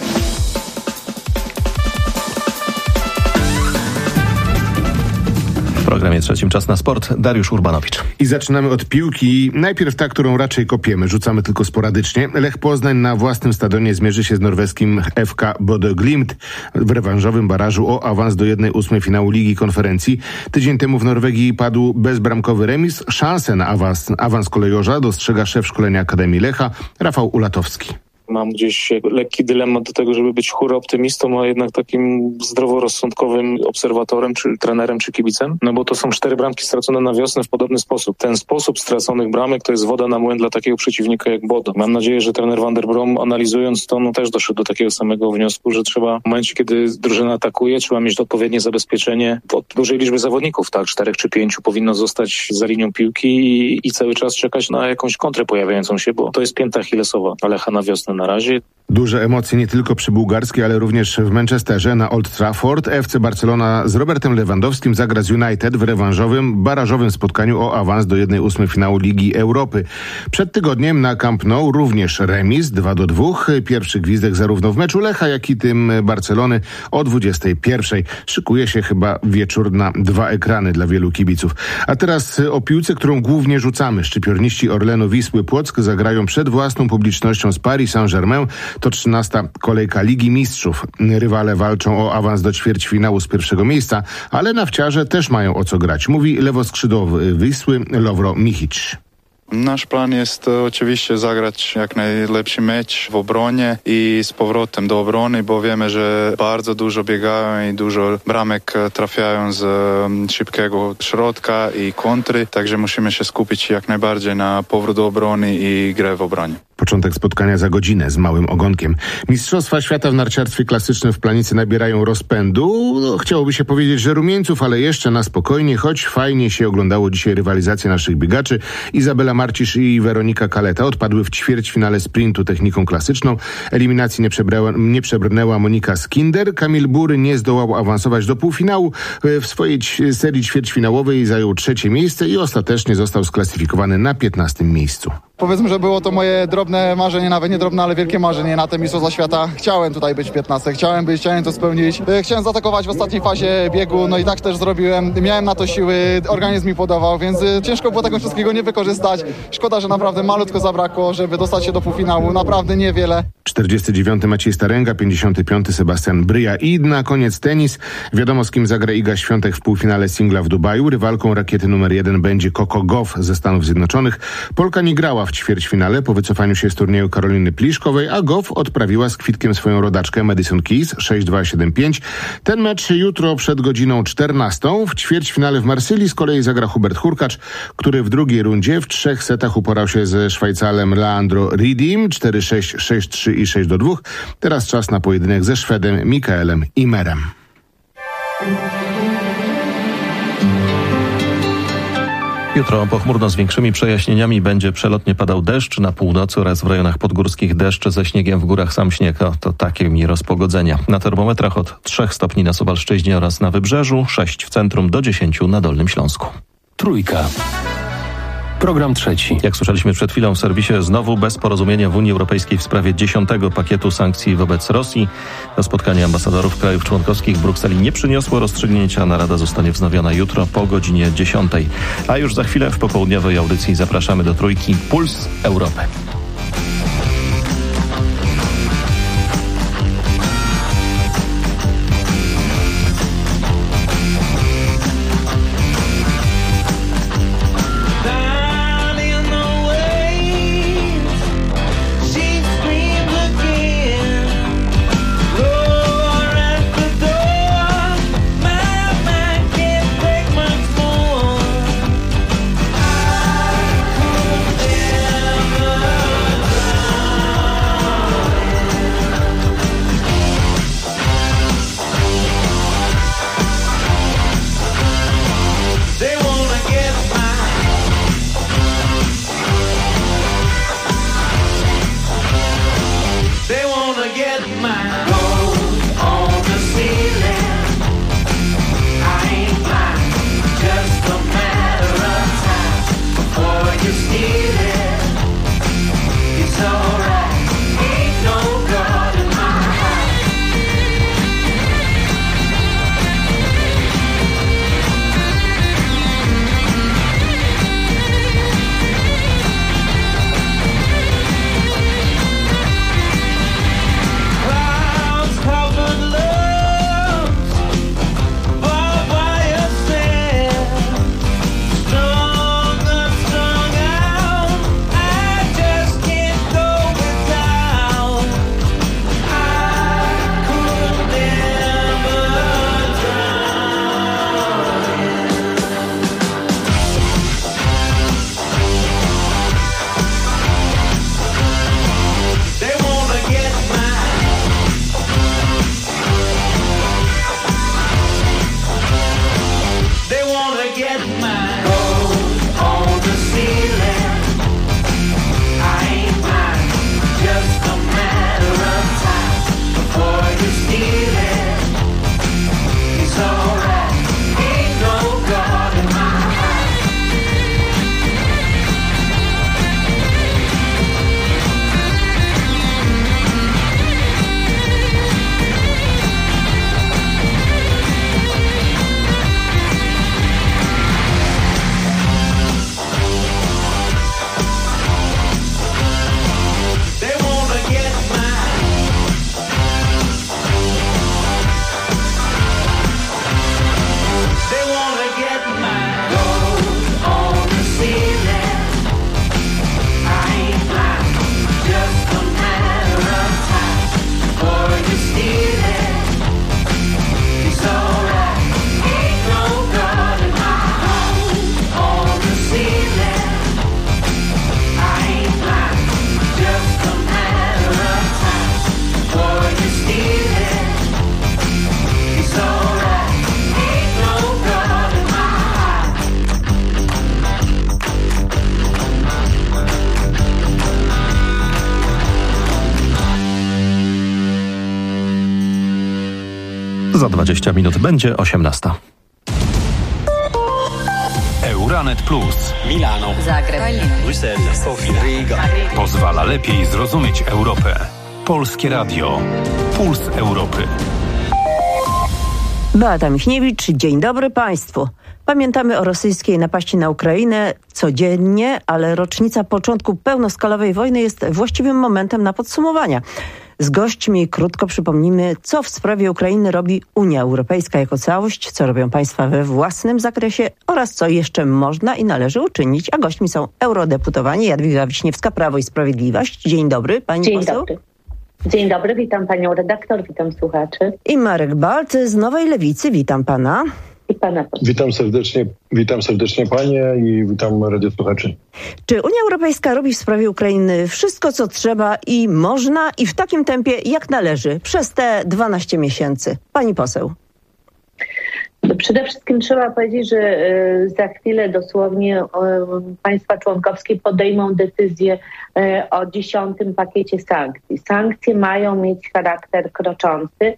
W programie trzecim czas na sport. Dariusz Urbanowicz. I zaczynamy od piłki. Najpierw ta, którą raczej kopiemy. Rzucamy tylko sporadycznie. Lech Poznań na własnym stadionie zmierzy się z norweskim FK Bodø Glimt w rewanżowym barażu o awans do 1/8 finału Ligi Konferencji. Tydzień temu w Norwegii padł bezbramkowy remis. Szansę na awans kolejorza dostrzega szef szkolenia Akademii Lecha Rafał Ulatowski. Mam gdzieś lekki dylemat do tego, żeby być hura optymistą, a jednak takim zdroworozsądkowym obserwatorem, czy trenerem, czy kibicem. No bo to są 4 bramki stracone na wiosnę w podobny sposób. Ten sposób straconych bramek to jest woda na młyn dla takiego przeciwnika jak Bodo. Mam nadzieję, że trener Van der Brom, analizując to, też doszedł do takiego samego wniosku, że trzeba w momencie, kiedy drużyna atakuje, trzeba mieć odpowiednie zabezpieczenie od dużej liczby zawodników, tak? 4 czy 5 powinno zostać za linią piłki i cały czas czekać na jakąś kontrę pojawiającą się, bo to jest pięta achillesowa Lecha na wiosnę na razie. Duże emocje nie tylko przy bułgarskiej, ale również w Manchesterze na Old Trafford. FC Barcelona z Robertem Lewandowskim zagra z United w rewanżowym, barażowym spotkaniu o awans do 1/8 finału Ligi Europy. Przed tygodniem na Camp Nou również remis 2-2. Pierwszy gwizdek zarówno w meczu Lecha, jak i tym Barcelony o 21:00. Szykuje się chyba wieczór na 2 ekrany dla wielu kibiców. A teraz o piłce, którą głównie rzucamy. Szczypiorniści Orlenu Wisły Płock zagrają przed własną publicznością z Paris Saint-Germain. To 13. kolejka Ligi Mistrzów. Rywale walczą o awans do ćwierćfinału z pierwszego miejsca, ale nawciarze też mają o co grać, mówi lewoskrzydłowy Wisły Lovro Mihic. Nasz plan jest oczywiście zagrać jak najlepszy mecz w obronie i z powrotem do obrony, bo wiemy, że bardzo dużo biegają i dużo bramek trafiają z szybkiego środka i kontry, także musimy się skupić jak najbardziej na powrót do obrony i grę w obronie. Początek spotkania za godzinę z małym ogonkiem. Mistrzostwa świata w narciarstwie klasycznym w Planicy nabierają rozpędu. Chciałoby się powiedzieć, że rumieńców, ale jeszcze na spokojnie, choć fajnie się oglądało dzisiaj rywalizację naszych biegaczy. Izabela Marcisz i Weronika Kaleta odpadły w ćwierćfinale sprintu techniką klasyczną. Eliminacji nie przebrnęła Monika Skinder. Kamil Bury nie zdołał awansować do półfinału. W swojej serii ćwierćfinałowej zajął 3. miejsce i ostatecznie został sklasyfikowany na 15. miejscu. Powiedzmy, że było to moje drobne marzenie, nawet nie drobne, ale wielkie marzenie na te Mistrzostwa Świata. Chciałem tutaj być w 15, chciałem to spełnić. Chciałem zaatakować w ostatniej fazie biegu, no i tak też zrobiłem. Miałem na to siły, organizm mi podawał, więc ciężko było tego wszystkiego nie wykorzystać. Szkoda, że naprawdę malutko zabrakło, żeby dostać się do półfinału. Naprawdę niewiele. 49. Maciej Staręga, 55. Sebastian Bryja i na koniec tenis. Wiadomo, z kim zagra Iga Świątek w półfinale singla w Dubaju. Rywalką rakiety numer 1 będzie Coco Gauff ze Stanów Zjednoczonych. Polka nie grała w ćwierćfinale po wycofaniu się z turnieju Karoliny Pliszkowej, a Gauff odprawiła z kwitkiem swoją rodaczkę Madison Keys 6-2-7-5. Ten mecz jutro przed godziną 14. W ćwierćfinale w Marsylii z kolei zagra Hubert Hurkacz, który w drugiej rundzie w 3 setach uporał się ze Szwajcarem Leandro Ridim 4-6, 6-3 i 6-2. Teraz czas na pojedynek ze Szwedem Mikaelem Imerem. Jutro pochmurno z większymi przejaśnieniami, będzie przelotnie padał deszcz na północy oraz w rejonach podgórskich deszcz ze śniegiem, w górach sam śnieg. To takie mi rozpogodzenia. Na termometrach od 3 stopni na Suwalszczyźnie oraz na Wybrzeżu, 6 w centrum do 10 na Dolnym Śląsku. Trójka. Program trzeci. Jak słyszeliśmy przed chwilą w serwisie, znowu bez porozumienia w Unii Europejskiej w sprawie 10. pakietu sankcji wobec Rosji. To spotkanie ambasadorów krajów członkowskich w Brukseli nie przyniosło rozstrzygnięcia. Narada zostanie wznowiona jutro po godzinie 10. A już za chwilę w popołudniowej audycji zapraszamy do Trójki Puls Europy. Za 20 minut będzie 18. Euranet Plus. Milano. Zagreb. Bruksela. Sofia. Riga. Pozwala lepiej zrozumieć Europę. Polskie Radio. Puls Europy. Beata Michniewicz, dzień dobry Państwu. Pamiętamy o rosyjskiej napaści na Ukrainę codziennie, ale rocznica początku pełnoskalowej wojny jest właściwym momentem na podsumowania. Z gośćmi krótko przypomnimy, co w sprawie Ukrainy robi Unia Europejska jako całość, co robią państwa we własnym zakresie oraz co jeszcze można i należy uczynić. A gośćmi są eurodeputowani Jadwiga Wiśniewska, Prawo i Sprawiedliwość. Dzień dobry, pani poseł. Dobry. Dzień dobry, witam panią redaktor, witam słuchaczy. I Marek Balt z Nowej Lewicy, witam pana. I pana. Witam serdecznie panie i witam radiosłuchaczy. Czy Unia Europejska robi w sprawie Ukrainy wszystko, co trzeba i można i w takim tempie, jak należy, przez te 12 miesięcy? Pani poseł. Przede wszystkim trzeba powiedzieć, że za chwilę dosłownie państwa członkowskie podejmą decyzję o 10. pakiecie sankcji. Sankcje mają mieć charakter kroczący.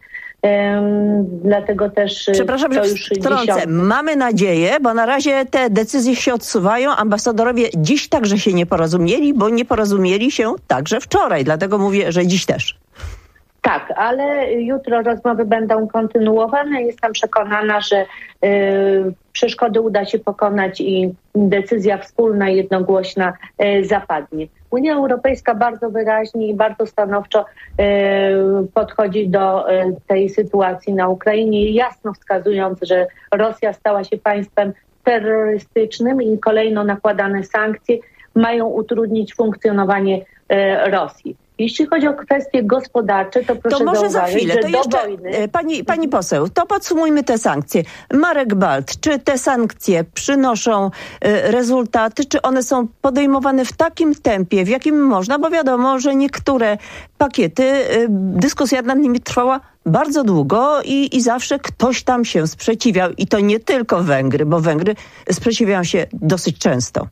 Dlatego też... Przepraszam, że wtrącę. Mamy nadzieję, bo na razie te decyzje się odsuwają. Ambasadorowie dziś także się nie porozumieli, bo nie porozumieli się także wczoraj. Dlatego mówię, że dziś też. Tak, ale jutro rozmowy będą kontynuowane. Jestem przekonana, że przeszkody uda się pokonać i decyzja wspólna, jednogłośna zapadnie. Unia Europejska bardzo wyraźnie i bardzo stanowczo podchodzi do tej sytuacji na Ukrainie, jasno wskazując, że Rosja stała się państwem terrorystycznym i kolejno nakładane sankcje mają utrudnić funkcjonowanie Rosji. Jeśli chodzi o kwestie gospodarcze, to proszę może zauważyć, za chwilę, że to jeszcze, wojny... Pani poseł, to podsumujmy te sankcje. Marek Balt, czy te sankcje przynoszą rezultaty, czy one są podejmowane w takim tempie, w jakim można, bo wiadomo, że niektóre pakiety, dyskusja nad nimi trwała bardzo długo i zawsze ktoś tam się sprzeciwiał i to nie tylko Węgry, bo Węgry sprzeciwiają się dosyć często.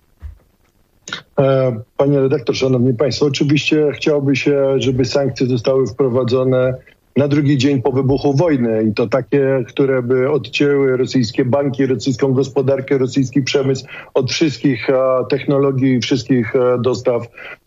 Panie redaktor, szanowni państwo, oczywiście chciałoby się, żeby sankcje zostały wprowadzone na drugi dzień po wybuchu wojny i to takie, które by odcięły rosyjskie banki, rosyjską gospodarkę, rosyjski przemysł od wszystkich technologii, wszystkich dostaw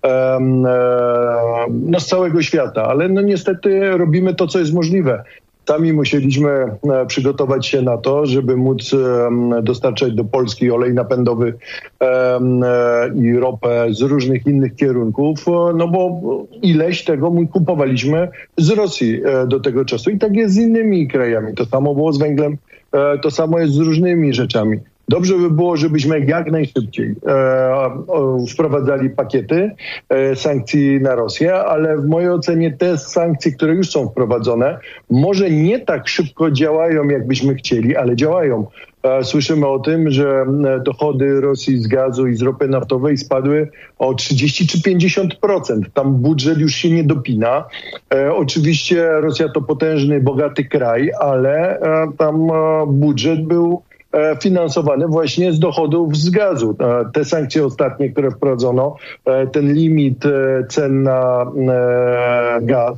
z całego świata. Ale no niestety robimy to, co jest możliwe. Sami musieliśmy przygotować się na to, żeby móc dostarczać do Polski olej napędowy i ropę z różnych innych kierunków, no bo ileś tego kupowaliśmy z Rosji do tego czasu. I tak jest z innymi krajami. To samo było z węglem, to samo jest z różnymi rzeczami. Dobrze by było, żebyśmy jak najszybciej wprowadzali pakiety sankcji na Rosję, ale w mojej ocenie te sankcje, które już są wprowadzone, może nie tak szybko działają, jakbyśmy chcieli, ale działają. Słyszymy o tym, że dochody Rosji z gazu i z ropy naftowej spadły o 30 czy 50%. Tam budżet już się nie dopina. Oczywiście Rosja to potężny, bogaty kraj, ale tam budżet był finansowane właśnie z dochodów z gazu. Te sankcje ostatnie, które wprowadzono, ten limit cen na gaz,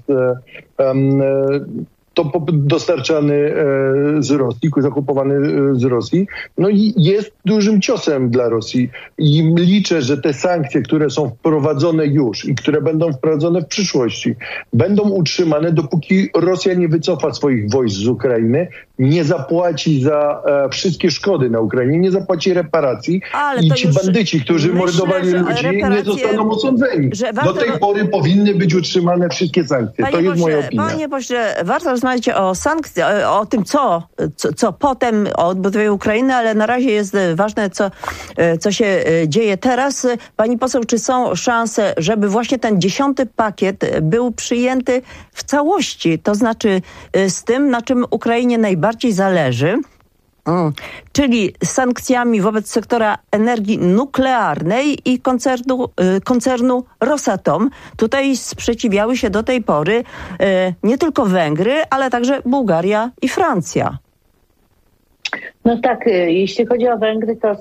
to dostarczany z Rosji, zakupowany z Rosji, no i jest dużym ciosem dla Rosji. I liczę, że te sankcje, które są wprowadzone już i które będą wprowadzone w przyszłości, będą utrzymane, dopóki Rosja nie wycofa swoich wojsk z Ukrainy, nie zapłaci za wszystkie szkody na Ukrainie, nie zapłaci reparacji i ci bandyci, którzy mordowali ludzi, nie zostaną osądzeni. Do tej pory powinny być utrzymane wszystkie sankcje. To jest moja opinia. Panie pośle, warto rozmawiać o sankcjach, o tym, co potem o odbudowie Ukrainy, ale na razie jest ważne, co się dzieje teraz. Pani poseł, czy są szanse, żeby właśnie ten 10. pakiet był przyjęty w całości, to znaczy z tym, na czym Ukrainie najbardziej zależy, czyli sankcjami wobec sektora energii nuklearnej i koncernu Rosatom. Tutaj sprzeciwiały się do tej pory nie tylko Węgry, ale także Bułgaria i Francja. No tak, jeśli chodzi o Węgry, to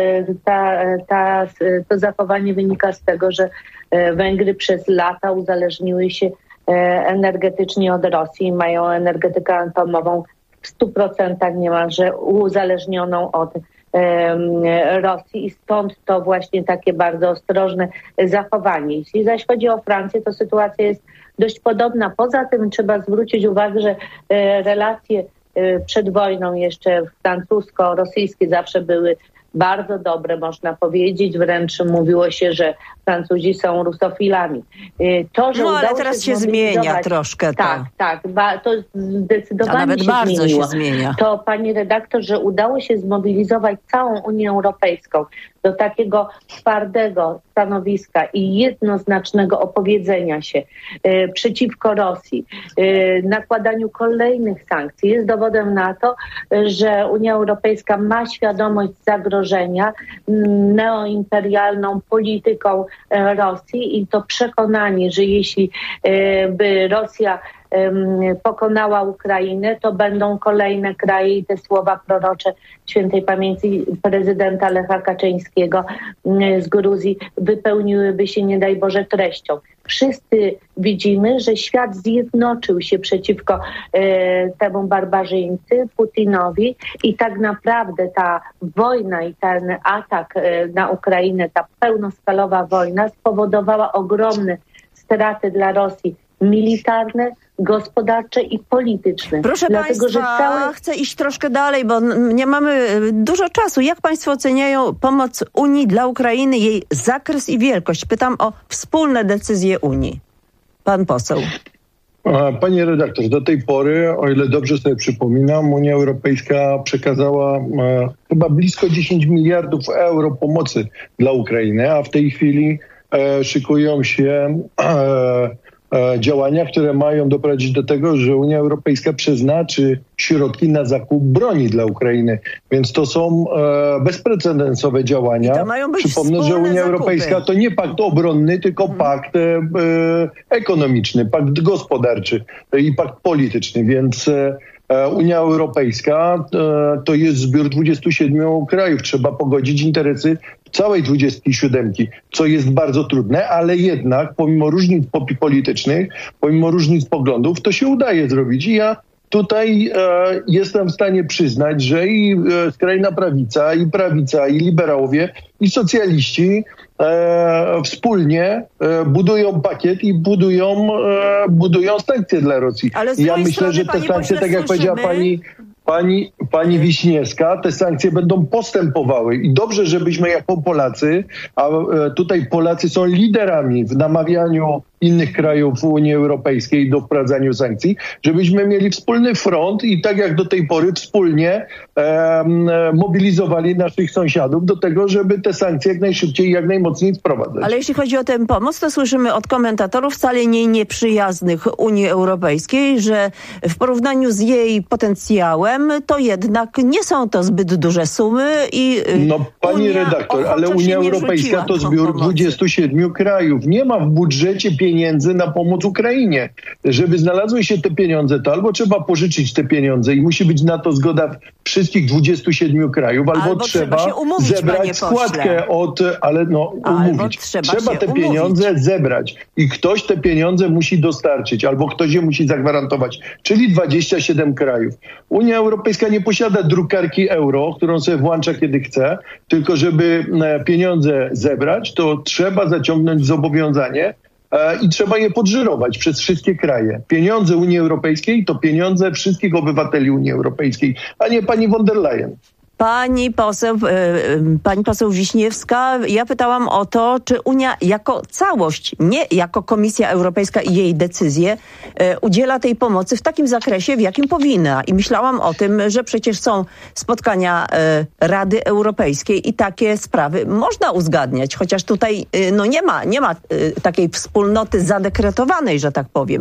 to zachowanie wynika z tego, że Węgry przez lata uzależniły się energetycznie od Rosji, mają energetykę atomową w 100% niemalże uzależnioną od Rosji i stąd to właśnie takie bardzo ostrożne zachowanie. Jeśli zaś chodzi o Francję, to sytuacja jest dość podobna. Poza tym trzeba zwrócić uwagę, że relacje przed wojną jeszcze francusko-rosyjskie zawsze były bardzo dobre, można powiedzieć. Wręcz mówiło się, że Francuzi są rusofilami. To, że ale teraz się zmienia troszkę. Tak, to zdecydowanie nawet się bardzo zmieniło. Się zmienia. To, pani redaktor, że udało się zmobilizować całą Unię Europejską do takiego twardego stanowiska i jednoznacznego opowiedzenia się przeciwko Rosji, nakładaniu kolejnych sankcji, jest dowodem na to, że Unia Europejska ma świadomość zagrożenia neoimperialną polityką Rosji i to przekonanie, że jeśli by Rosja pokonała Ukrainę, to będą kolejne kraje i te słowa prorocze świętej pamięci prezydenta Lecha Kaczyńskiego z Gruzji wypełniłyby się, nie daj Boże, treścią. Wszyscy widzimy, że świat zjednoczył się przeciwko temu barbarzyńcy, Putinowi i tak naprawdę ta wojna i ten atak na Ukrainę, ta pełnoskalowa wojna spowodowała ogromne straty dla Rosji militarne, gospodarcze i polityczne. Proszę Państwa, chcę iść troszkę dalej, bo nie mamy dużo czasu. Jak Państwo oceniają pomoc Unii dla Ukrainy, jej zakres i wielkość? Pytam o wspólne decyzje Unii. Pan poseł. Panie redaktor, do tej pory, o ile dobrze sobie przypominam, Unia Europejska przekazała chyba blisko 10 miliardów euro pomocy dla Ukrainy, a w tej chwili szykują się działania, które mają doprowadzić do tego, że Unia Europejska przeznaczy środki na zakup broni dla Ukrainy. Więc to są bezprecedensowe działania. Przypomnę, że Unia Europejska to nie pakt obronny, tylko pakt ekonomiczny, pakt gospodarczy i pakt polityczny. Więc Unia Europejska to jest zbiór 27 krajów. Trzeba pogodzić interesy całej 27, co jest bardzo trudne, ale jednak pomimo różnic politycznych, pomimo różnic poglądów, to się udaje zrobić. I ja tutaj jestem w stanie przyznać, że i skrajna prawica, i liberałowie, i socjaliści wspólnie budują pakiet i budują sankcje dla Rosji. Ale ja myślę, że te sankcje, tak jak powiedziała pani Wiśniewska, te sankcje będą postępowały i dobrze, żebyśmy jako Polacy, a tutaj Polacy są liderami w namawianiu innych krajów Unii Europejskiej do wprowadzania sankcji, żebyśmy mieli wspólny front i tak jak do tej pory wspólnie mobilizowali naszych sąsiadów do tego, żeby te sankcje jak najszybciej i jak najmocniej wprowadzać. Ale jeśli chodzi o tę pomoc, to słyszymy od komentatorów wcale nie nieprzyjaznych Unii Europejskiej, że w porównaniu z jej potencjałem to jednak nie są to zbyt duże sumy i pani redaktor, ale Unia Europejska to zbiór 27 krajów. Nie ma w budżecie pieniędzy na pomoc Ukrainie. Żeby znalazły się te pieniądze, to albo trzeba pożyczyć te pieniądze i musi być na to zgoda wszystkich 27 krajów, albo trzeba zebrać składkę umówić. Trzeba te pieniądze zebrać i ktoś te pieniądze musi dostarczyć, albo ktoś je musi zagwarantować, czyli 27 krajów. Unia Europejska nie posiada drukarki euro, którą sobie włącza kiedy chce, tylko żeby pieniądze zebrać, to trzeba zaciągnąć zobowiązanie i trzeba je podżyrować przez wszystkie kraje. Pieniądze Unii Europejskiej to pieniądze wszystkich obywateli Unii Europejskiej, a nie pani von der Leyen. Pani poseł Wiśniewska, ja pytałam o to, czy Unia jako całość, nie jako Komisja Europejska i jej decyzje, udziela tej pomocy w takim zakresie, w jakim powinna. I myślałam o tym, że przecież są spotkania Rady Europejskiej i takie sprawy można uzgadniać, chociaż tutaj nie ma takiej wspólnoty zadekretowanej, że tak powiem.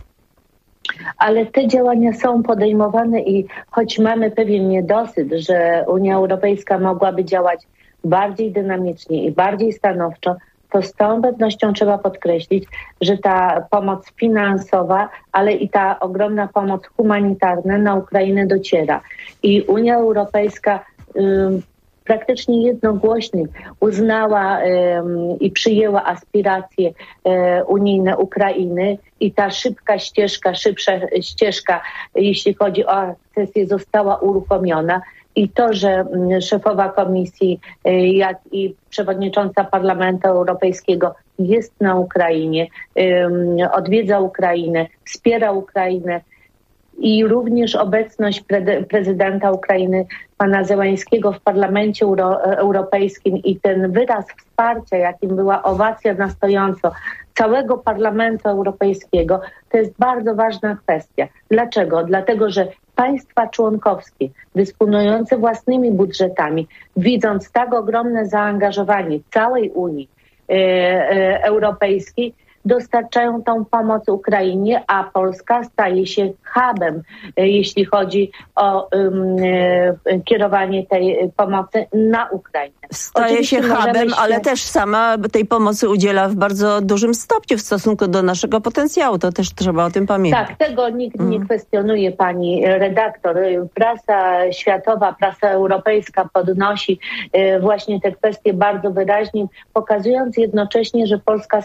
Ale te działania są podejmowane i choć mamy pewien niedosyt, że Unia Europejska mogłaby działać bardziej dynamicznie i bardziej stanowczo, to z całą pewnością trzeba podkreślić, że ta pomoc finansowa, ale i ta ogromna pomoc humanitarna na Ukrainę dociera. I Unia Europejska praktycznie jednogłośnie uznała i przyjęła aspiracje unijne Ukrainy i ta szybsza ścieżka, jeśli chodzi o akcesję, została uruchomiona. I to, że szefowa komisji, jak i przewodnicząca Parlamentu Europejskiego jest na Ukrainie, odwiedza Ukrainę, wspiera Ukrainę, i również obecność prezydenta Ukrainy, pana Zełańskiego w Parlamencie Europejskim i ten wyraz wsparcia, jakim była owacja na stojąco całego Parlamentu Europejskiego, to jest bardzo ważna kwestia. Dlaczego? Dlatego, że państwa członkowskie dysponujące własnymi budżetami, widząc tak ogromne zaangażowanie całej Unii Europejskiej, dostarczają tą pomoc Ukrainie, a Polska staje się hubem, jeśli chodzi o kierowanie tej pomocy na Ukrainę. Staje się hubem, ale też sama tej pomocy udziela w bardzo dużym stopniu w stosunku do naszego potencjału. To też trzeba o tym pamiętać. Tak, tego nikt nie kwestionuje, pani redaktor. Prasa światowa, prasa europejska podnosi właśnie te kwestie bardzo wyraźnie, pokazując jednocześnie, że Polska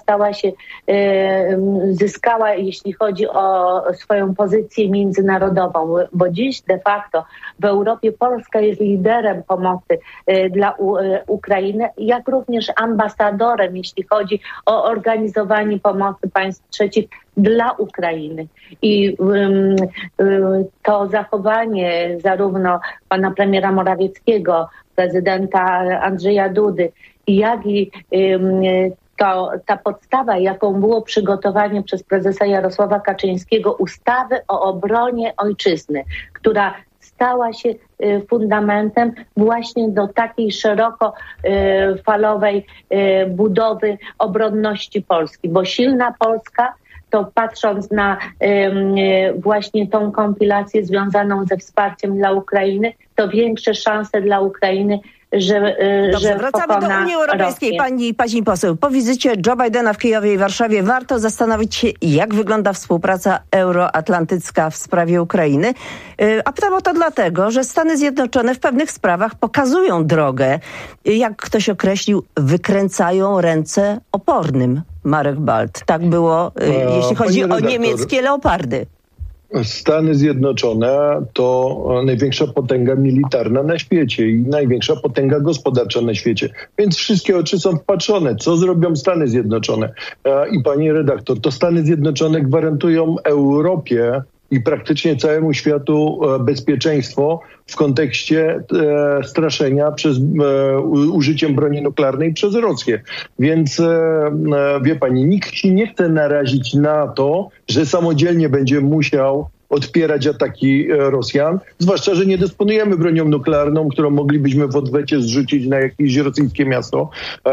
zyskała, jeśli chodzi o swoją pozycję międzynarodową, bo dziś de facto w Europie Polska jest liderem pomocy dla Ukrainy, jak również ambasadorem, jeśli chodzi o organizowanie pomocy państw trzecich dla Ukrainy. I to zachowanie zarówno pana premiera Morawieckiego, prezydenta Andrzeja Dudy, jak i ta podstawa, jaką było przygotowanie przez prezesa Jarosława Kaczyńskiego ustawy o obronie ojczyzny, która stała się fundamentem właśnie do takiej szerokofalowej budowy obronności Polski, bo silna Polska, to patrząc na właśnie tą kompilację związaną ze wsparciem dla Ukrainy, to większe szanse dla Ukrainy Dobrze, wracamy do Unii Europejskiej. Pani poseł, po wizycie Joe Bidena w Kijowie i Warszawie warto zastanowić się, jak wygląda współpraca euroatlantycka w sprawie Ukrainy. A pytam o to dlatego, że Stany Zjednoczone w pewnych sprawach pokazują drogę. Jak ktoś określił, wykręcają ręce opornym. Marek Balt. Tak było, jeśli chodzi o niemieckie leopardy. Stany Zjednoczone to największa potęga militarna na świecie i największa potęga gospodarcza na świecie. Więc wszystkie oczy są wpatrzone. Co zrobią Stany Zjednoczone? I pani redaktor, to Stany Zjednoczone gwarantują Europie i praktycznie całemu światu bezpieczeństwo w kontekście straszenia przez użyciem broni nuklearnej przez Rosję. Więc wie pani, nikt się nie chce narazić na to, że samodzielnie będzie musiał odpierać ataki Rosjan, zwłaszcza, że nie dysponujemy bronią nuklearną, którą moglibyśmy w odwecie zrzucić na jakieś rosyjskie miasto,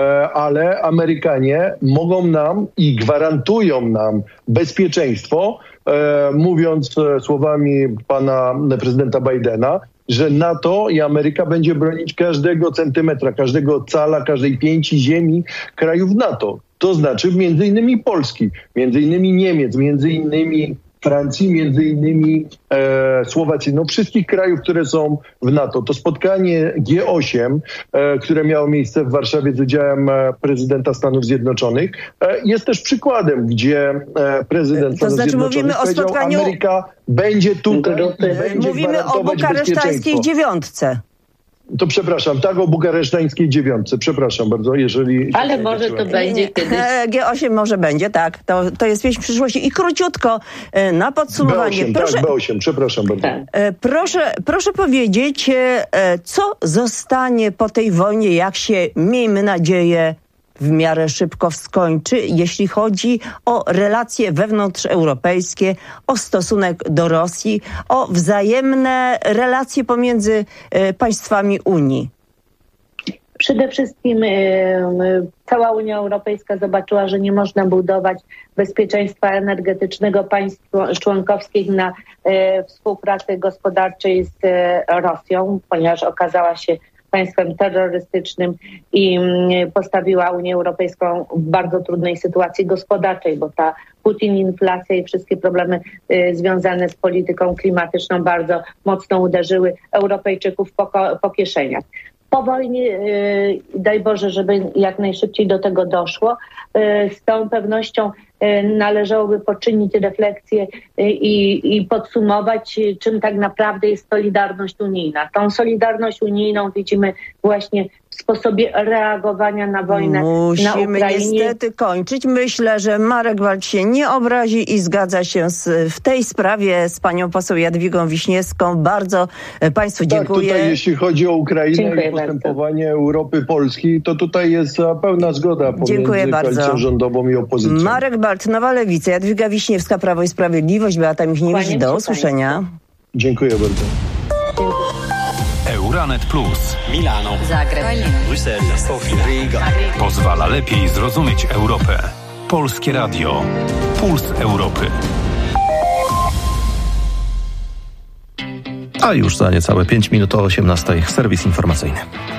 ale Amerykanie mogą nam i gwarantują nam bezpieczeństwo, mówiąc słowami pana prezydenta Bidena, że NATO i Ameryka będzie bronić każdego centymetra, każdego cala, każdej pięci ziemi krajów NATO. To znaczy między innymi Polski, między innymi Niemiec, między innymi Francji, między innymi Słowacji, wszystkich krajów, które są w NATO. To spotkanie G8, które miało miejsce w Warszawie z udziałem prezydenta Stanów Zjednoczonych, jest też przykładem, gdzie prezydent Stanów Zjednoczonych powiedział, spotkaniu... Ameryka będzie tutaj. Mówimy o bukaresztańskiej dziewiątce. To przepraszam, tak, o bukaresztańskiej dziewiątce. Przepraszam bardzo, jeżeli... Ale może to będzie kiedyś. G8 może będzie, tak. To jest wieść przyszłości. I króciutko na podsumowanie. B8, proszę, tak, B8, przepraszam bardzo. Tak. Proszę powiedzieć, co zostanie po tej wojnie, jak się, miejmy nadzieję, w miarę szybko skończy, jeśli chodzi o relacje wewnątrzeuropejskie, o stosunek do Rosji, o wzajemne relacje pomiędzy państwami Unii? Przede wszystkim cała Unia Europejska zobaczyła, że nie można budować bezpieczeństwa energetycznego państw członkowskich na współpracy gospodarczej z Rosją, ponieważ okazała się państwem terrorystycznym i postawiła Unię Europejską w bardzo trudnej sytuacji gospodarczej, bo ta Putin, inflacja i wszystkie problemy związane z polityką klimatyczną bardzo mocno uderzyły Europejczyków po kieszeniach. Po wojnie, daj Boże, żeby jak najszybciej do tego doszło, z całą pewnością należałoby poczynić refleksję i podsumować, czym tak naprawdę jest solidarność unijna. Tą solidarność unijną widzimy właśnie w sposobie reagowania na wojnę na Ukrainie. Musimy niestety kończyć. Myślę, że Marek Balt się nie obrazi i zgadza się w tej sprawie z panią poseł Jadwigą Wiśniewską. Bardzo państwu dziękuję. Tutaj, jeśli chodzi o Ukrainę i postępowanie Europy Polskiej, to tutaj jest pełna zgoda pomiędzy koalicją rządową i opozycją. Marek Balt, Nowa Lewica, Jadwiga Wiśniewska, Prawo i Sprawiedliwość, Beata Michniewicz. Do usłyszenia. Dziękuję bardzo. Euranet Plus. Milano. Zagreb. Bruksela. Sofia. Riga. Pozwala lepiej zrozumieć Europę. Polskie Radio. Puls Europy. A już za niecałe 5 minut o 18:00 serwis informacyjny.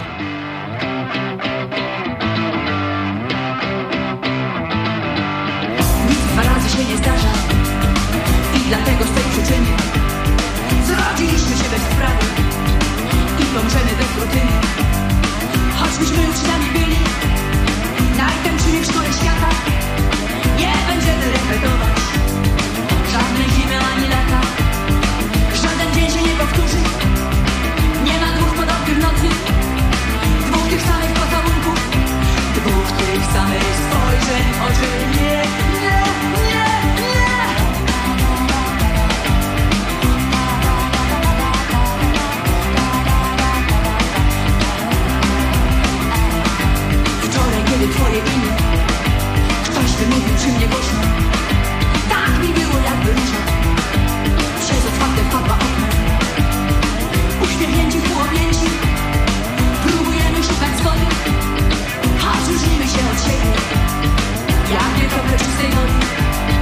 Dwa razy się nie zdarza i dlatego z tej przyczyny zrodziliśmy się bez sprawy i dążymy bez rutyny. Choćbyśmy uczniami byli najtańszymi w szkole świata, nie będziemy repetować żadnej zimy ani lata. Żaden dzień się nie powtórzy, nie ma dwóch podobnych nocy, dwóch tych samych pocałunków, dwóch tych samych spojrzeń w oczy. Nie, nie, nie, nie. Wczoraj, kiedy twoje imię ktoś wymówił przy mnie głośno, tak mi było jakby róża przez otwarte wpadła okno. Uśmiechnięci, półobjęci, próbujemy szukać zgody, a różnimy się od siebie jak nie krople czystej wody.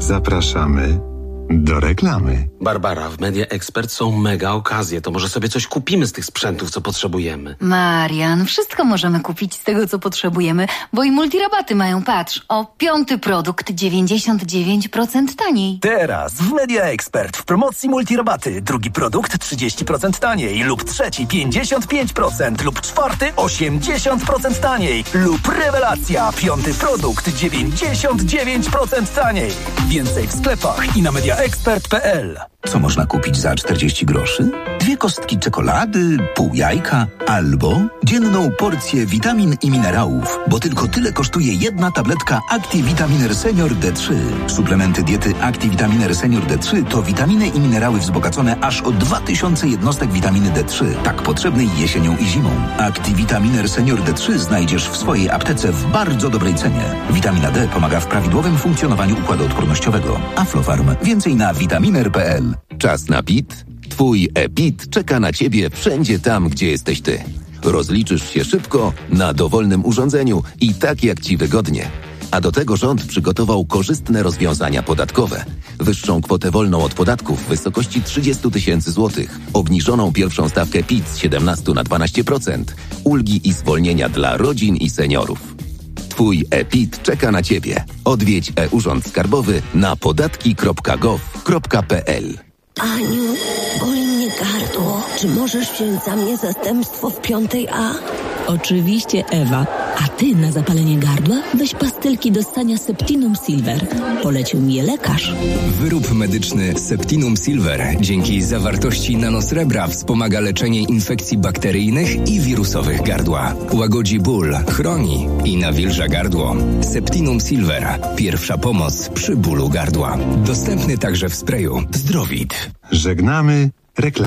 Zapraszamy do reklamy. Barbara, w Media Expert są mega okazje. To może sobie coś kupimy z tych sprzętów, co potrzebujemy. Marian, wszystko możemy kupić z tego, co potrzebujemy, bo i multirabaty mają, patrz, o 5. produkt 99% taniej. Teraz w Media Expert w promocji multirabaty. 2. produkt 30% taniej lub 3. 55% lub 4. 80% taniej lub rewelacja. 5. produkt 99% taniej. Więcej w sklepach i na mediaexpert.pl. Co można kupić za 40 groszy? 2 kostki czekolady, pół jajka albo dzienną porcję witamin i minerałów, bo tylko tyle kosztuje jedna tabletka ActiVitaminer Senior D3. Suplementy diety ActiVitaminer Senior D3 to witaminy i minerały wzbogacone aż o 2000 jednostek witaminy D3, tak potrzebnej jesienią i zimą. ActiVitaminer Senior D3 znajdziesz w swojej aptece w bardzo dobrej cenie. Witamina D pomaga w prawidłowym funkcjonowaniu układu odpornościowego. Aflofarm. Więcej na vitaminer.pl. Czas na PIT? Twój e-PIT czeka na Ciebie wszędzie tam, gdzie jesteś Ty. Rozliczysz się szybko, na dowolnym urządzeniu i tak jak Ci wygodnie. A do tego rząd przygotował korzystne rozwiązania podatkowe. Wyższą kwotę wolną od podatków w wysokości 30 000 złotych. Obniżoną pierwszą stawkę PIT z 17 na 12%. Ulgi i zwolnienia dla rodzin i seniorów. Twój e-PIT czeka na Ciebie. Odwiedź e-Urząd Skarbowy na podatki.gov.pl. Aniu, boli mnie gardło. Czy możesz wziąć za mnie zastępstwo w 5A? Oczywiście, Ewa. A ty na zapalenie gardła weź pastylki do ssania Septinum Silver. Polecił mi je lekarz. Wyrób medyczny Septinum Silver dzięki zawartości nanosrebra wspomaga leczenie infekcji bakteryjnych i wirusowych gardła. Łagodzi ból, chroni i nawilża gardło. Septinum Silver. Pierwsza pomoc przy bólu gardła. Dostępny także w sprayu Zdrowit. Żegnamy reklamę.